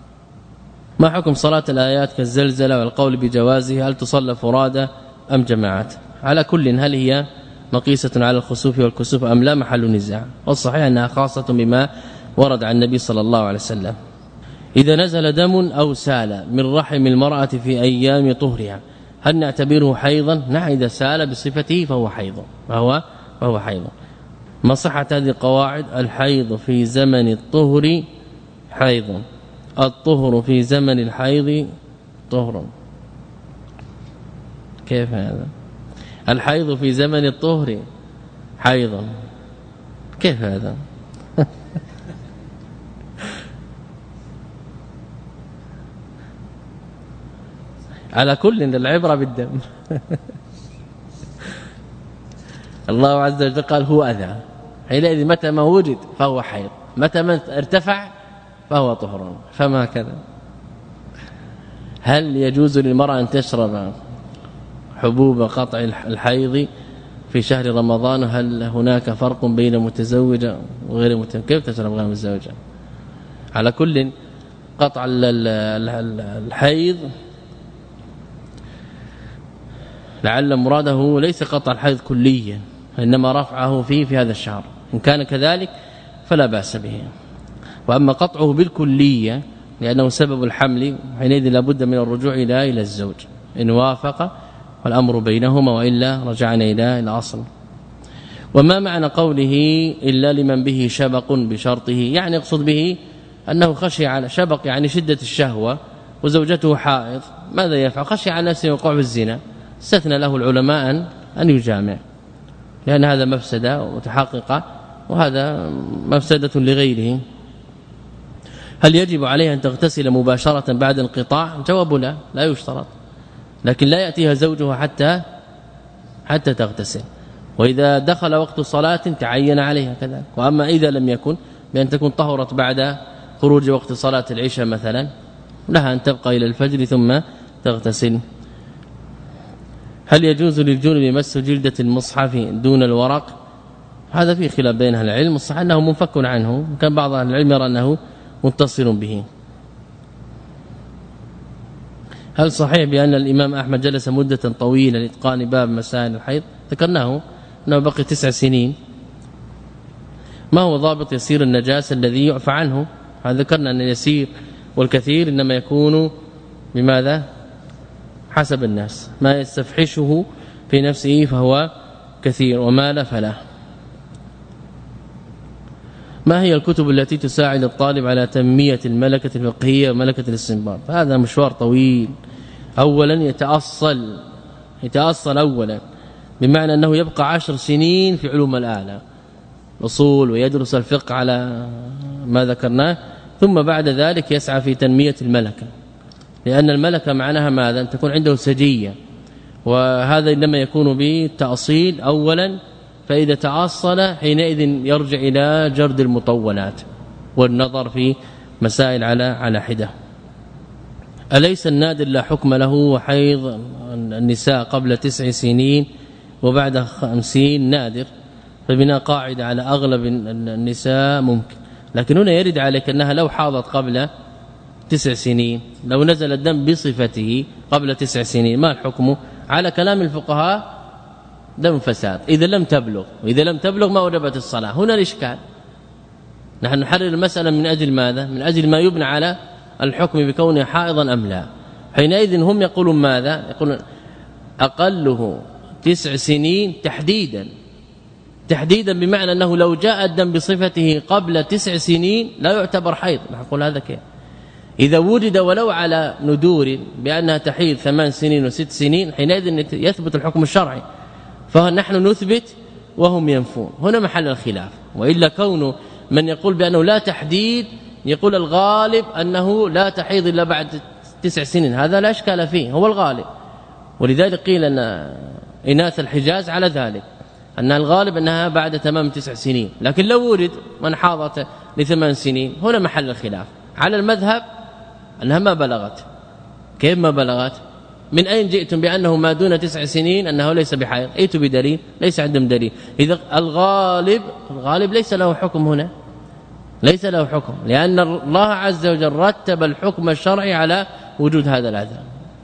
ما حكم صلاة الآيات كالزلزلة والقول بجوازها؟ هل تصلى فرادى أم جماعات؟ على كل هل هي مقيسة على الخسوف والكسوف أم لا محل نزاع، والصحيح أنها خاصة بما ورد عن النبي صلى الله عليه وسلم. إذا نزل دم أو سال من رحم المرأة في أيام طهرها هل نعتبره حيضا؟ نعم، إذا سال بصفته فهو حيض فهو فهو حيض. ما صحة هذه القواعد؟ الحيض في زمن الطهر حيض، الطهر في زمن الحيض طهر. كيف هذا؟ الحيض في زمن الطهر حيض، كيف هذا؟ على كل العبرة بالدم. الله عز وجل قال هو أذى، حينئذ متى ما وجد فهو حيض، متى ما ارتفع فهو طهر. فما كذا. هل يجوز للمرأة أن تشرب حبوب قطع الحيض في شهر رمضان؟ هل هناك فرق بين متزوجة وغير متزوجة؟ كيف تشرب غير متزوجة؟ على كل قطع الحيض لعل مراده ليس قطع الحيض كليا، إنما رفعه فيه في هذا الشهر، إن كان كذلك فلا بأس به. وأما قطعه بالكلية لأنه سبب الحمل حينئذ لابد من الرجوع إلى إلى الزوج إن وافق والأمر بينهما، وإلا رجعنا إلى الأصل. وما معنى قوله إلا لمن به شبق بشرطه؟ يعني يقصد به أنه خشي على شبق يعني شدة الشهوة وزوجته حائض، ماذا يفعل؟ خشي على نفسه وقوع بالزنا، استثنى له العلماء أن يجامع، لأن هذا مفسدة متحققة وهذا مفسدة لغيره. هل يجب عليها أن تغتسل مباشرة بعد انقطاع؟ جواب لا، لا يشترط لكن لا يأتيها زوجها حتى حتى تغتسل. وإذا دخل وقت صلاة تعين عليها كذلك. وأما إذا لم يكن بأن تكون طهرت بعد خروج وقت صلاة العشاء مثلا لها أن تبقى إلى الفجر ثم تغتسل. هل يجوز للجنب مس جلدة المصحف دون الورق؟ هذا فيه خلاف بين اهل العلم، الصحيح انه منفك عنه، كان بعض اهل العلم يرى انه متصل به. هل صحيح بأن الإمام أحمد جلس مدة طويلة لإتقان باب مسائل الحيض؟ ذكرناه أنه بقي تسع سنين. ما هو ضابط يسير النجاسة الذي يعفى عنه؟ هذا ذكرنا أن اليسير والكثير إنما يكون بماذا؟ حسب الناس، ما يستفحشه في نفسه فهو كثير وما لا فلا. ما هي الكتب التي تساعد الطالب على تنمية الملكة الفقهية وملكة الاستنباط؟ هذا مشوار طويل. اولا يتأصل يتأصل اولا بمعنى انه يبقى عشر سنين في علوم الآلة الاصول ويدرس الفقه على ما ذكرناه، ثم بعد ذلك يسعى في تنمية الملكة، لأن الملكة معناها ماذا؟ أن تكون عنده سجية، وهذا إنما يكون بالتأصيل اولا. فإذا تعصل حينئذ يرجع إلى جرد المطولات والنظر في مسائل على على حدة. أليس النادر لا حكم له وحيض النساء قبل تسع سنين وبعد خمسين نادر؟ فبناء قاعدة على أغلب النساء ممكن، لكن هنا يرد عليك أنها لو حاضت قبل تسع سنين، لو نزل الدم بصفته قبل تسع سنين، ما الحكم؟ على كلام الفقهاء دم فساد إذا لم تبلغ، وإذا لم تبلغ ما وجبت الصلاة. هنا الإشكال، نحن نحرر المسألة من أجل ماذا؟ من أجل ما يبنى على الحكم بكونه حائضا أم لا. حينئذ هم يقولون ماذا؟ يقولون أقله تسع سنين تحديدا، تحديدا بمعنى أنه لو جاء الدم بصفته قبل تسع سنين لا يعتبر حيض. نقول هذا كيف؟ إذا وجد ولو على ندور بأنها تحيض ثمان سنين وست سنين حينئذ يثبت الحكم الشرعي، فنحن نثبت وهم ينفون. هنا محل الخلاف. وإلا كونه من يقول بأنه لا تحديد يقول الغالب أنه لا تحيض إلا بعد تسع سنين، هذا لا إشكال فيه، هو الغالب. ولذلك قيل أن إناث الحجاز على ذلك، أن الغالب أنها بعد تمام تسع سنين، لكن لو ورد من حاضت لثمان سنين هنا محل الخلاف. على المذهب أنها ما بلغت. كيف ما بلغت؟ من أين جئتم بأنه ما دون تسع سنين أنه ليس بحيض؟ أيتوا بدليل؟ ليس عندهم دليل. إذا الغالب الغالب ليس له حكم هنا، ليس له حكم، لأن الله عز وجل رتب الحكم الشرعي على وجود هذا الأذى.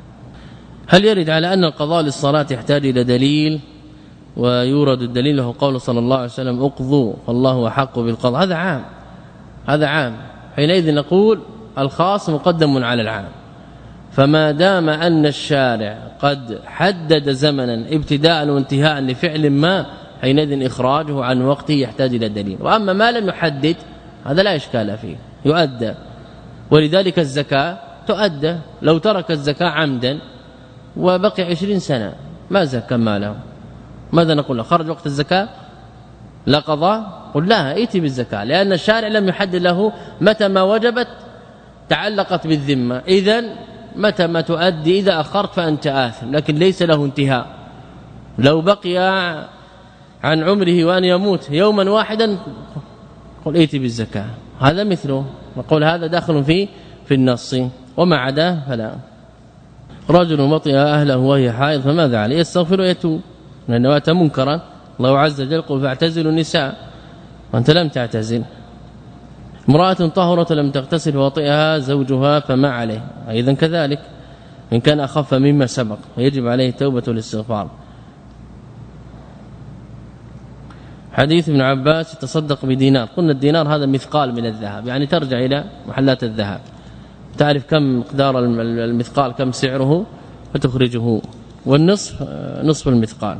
هل يرد على أن القضاء للصلاة يحتاج إلى دليل ويورد الدليل له قول صلى الله عليه وسلم اقضوا فالله أحق بالقضاء؟ هذا عام، هذا عام. حينئذ نقول الخاص مقدم على العام. فما دام أن الشارع قد حدد زمنا ابتداء وانتهاء لفعل ما حينئذ إخراجه عن وقته يحتاج إلى دليل. وأما ما لم يحدد هذا لا إشكال فيه، يؤدى. ولذلك الزكاة تؤدى، لو ترك الزكاة عمدا وبقي عشرين سنة ما زكى ماله، ماذا نقول له؟ خرج وقت الزكاة لا قضاء؟ قل لا، ائتي بالزكاة، لأن الشارع لم يحدد له متى ما وجبت تعلقت بالذمة. إذن متى ما تؤدي، إذا أخرت فأنت آثم، لكن ليس له انتهاء. لو بقي عن عمره وأن يموت يوما واحدا قل ائتي بالزكاة، هذا مثله، نقول هذا داخل في في النص، وما عداه فلا. رجل وطئ أهله وهي حائض فماذا عليه؟ يستغفر ويتوب، لأنه أتى منكرا. الله عز وجل يقول فاعتزلوا النساء وأنت لم تعتزل. امرأة طهرت لم تغتسل فوطئها زوجها فما عليه، أيضا كذلك إن كان أخف مما سبق ويجب عليه توبة والاستغفار. حديث ابن عباس تصدق بدينار، قلنا الدينار هذا مثقال من الذهب، يعني ترجع إلى محلات الذهب، تعرف كم مقدار المثقال كم سعره فتخرجه، والنصف نصف المثقال.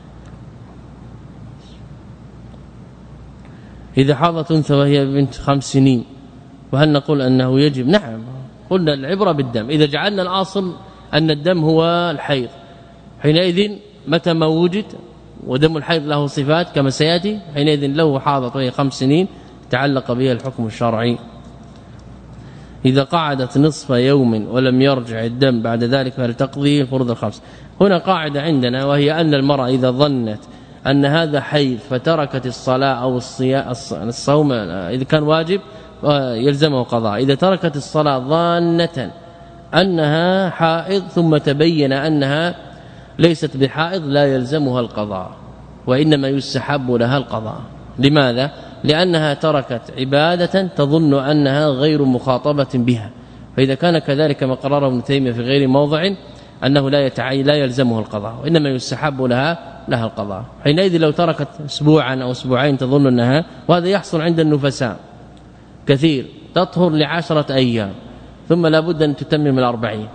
إذا حاضت أنثى وهي بنت خمس سنين وهل نقول أنه يجب؟ نعم، قلنا العبرة بالدم. إذا جعلنا الأصل أن الدم هو الحيض حينئذ متى ما وجد ودم الحيض له صفات كما سيأتي، حينئذ له حاضت وهي خمس سنين تعلق بها الحكم الشرعي. إذا قعدت نصف يوم ولم يرجع الدم بعد ذلك فهل تقضي الفروض الخمس؟ هنا قاعدة عندنا وهي أن المرأة إذا ظنت أن هذا حيض فتركت الصلاة أو الصوم إذا كان واجب يلزمه قضاء، إذا تركت الصلاة ظانة أنها حائض ثم تبين أنها ليست بحائض لا يلزمها القضاء وإنما يستحب لها القضاء. لماذا؟ لأنها تركت عبادة تظن أنها غير مخاطبة بها، فإذا كان كذلك ما قرره ابن تيمية في غير موضع أنه لا يتعين لا يلزمه القضاء وإنما يستحب لها لها القضاء. حينئذ لو تركت اسبوعا أو اسبوعين تظن أنها، وهذا يحصل عند النفساء كثير، تطهر لعشرة أيام ثم لابد أن تتمم الأربعين،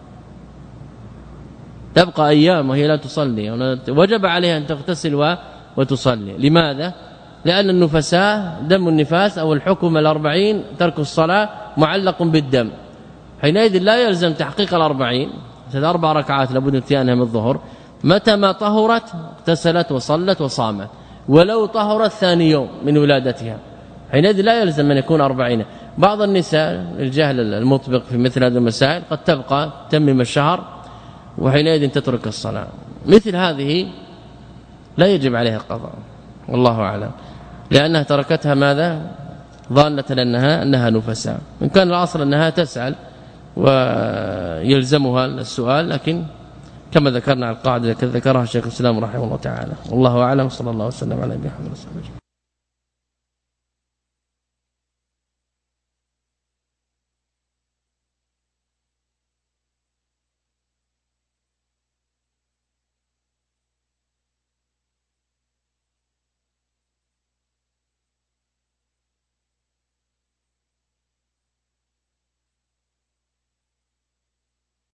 تبقى أيام وهي لا تصلي، وجب عليها أن تغتسل وتصلي. لماذا؟ لأن النفساء دم النفاس أو الحكم الأربعين ترك الصلاة معلق بالدم، حينئذ لا يلزم تحقيق الأربعين، أربع ركعات لابد اتيانها من الظهر، متى ما طهرت اغتسلت وصلت وصامت، ولو طهرت ثاني يوم من ولادتها حينئذ لا يلزم أن يكون أربعين. بعض النساء الجهل المطبق في مثل هذه المسائل قد تبقى تمم الشهر وحينئذ تترك الصلاة، مثل هذه لا يجب عليها القضاء والله أعلم، لأنها تركتها ماذا؟ ظانة أنها أنها نفساء. إن كان الأصل أنها تسأل ويلزمها السؤال، لكن كما ذكرنا على القاعدة ذكرها الشيخ الإسلام رحمه الله تعالى والله أعلم. صلى الله وسلم على نبينا محمد.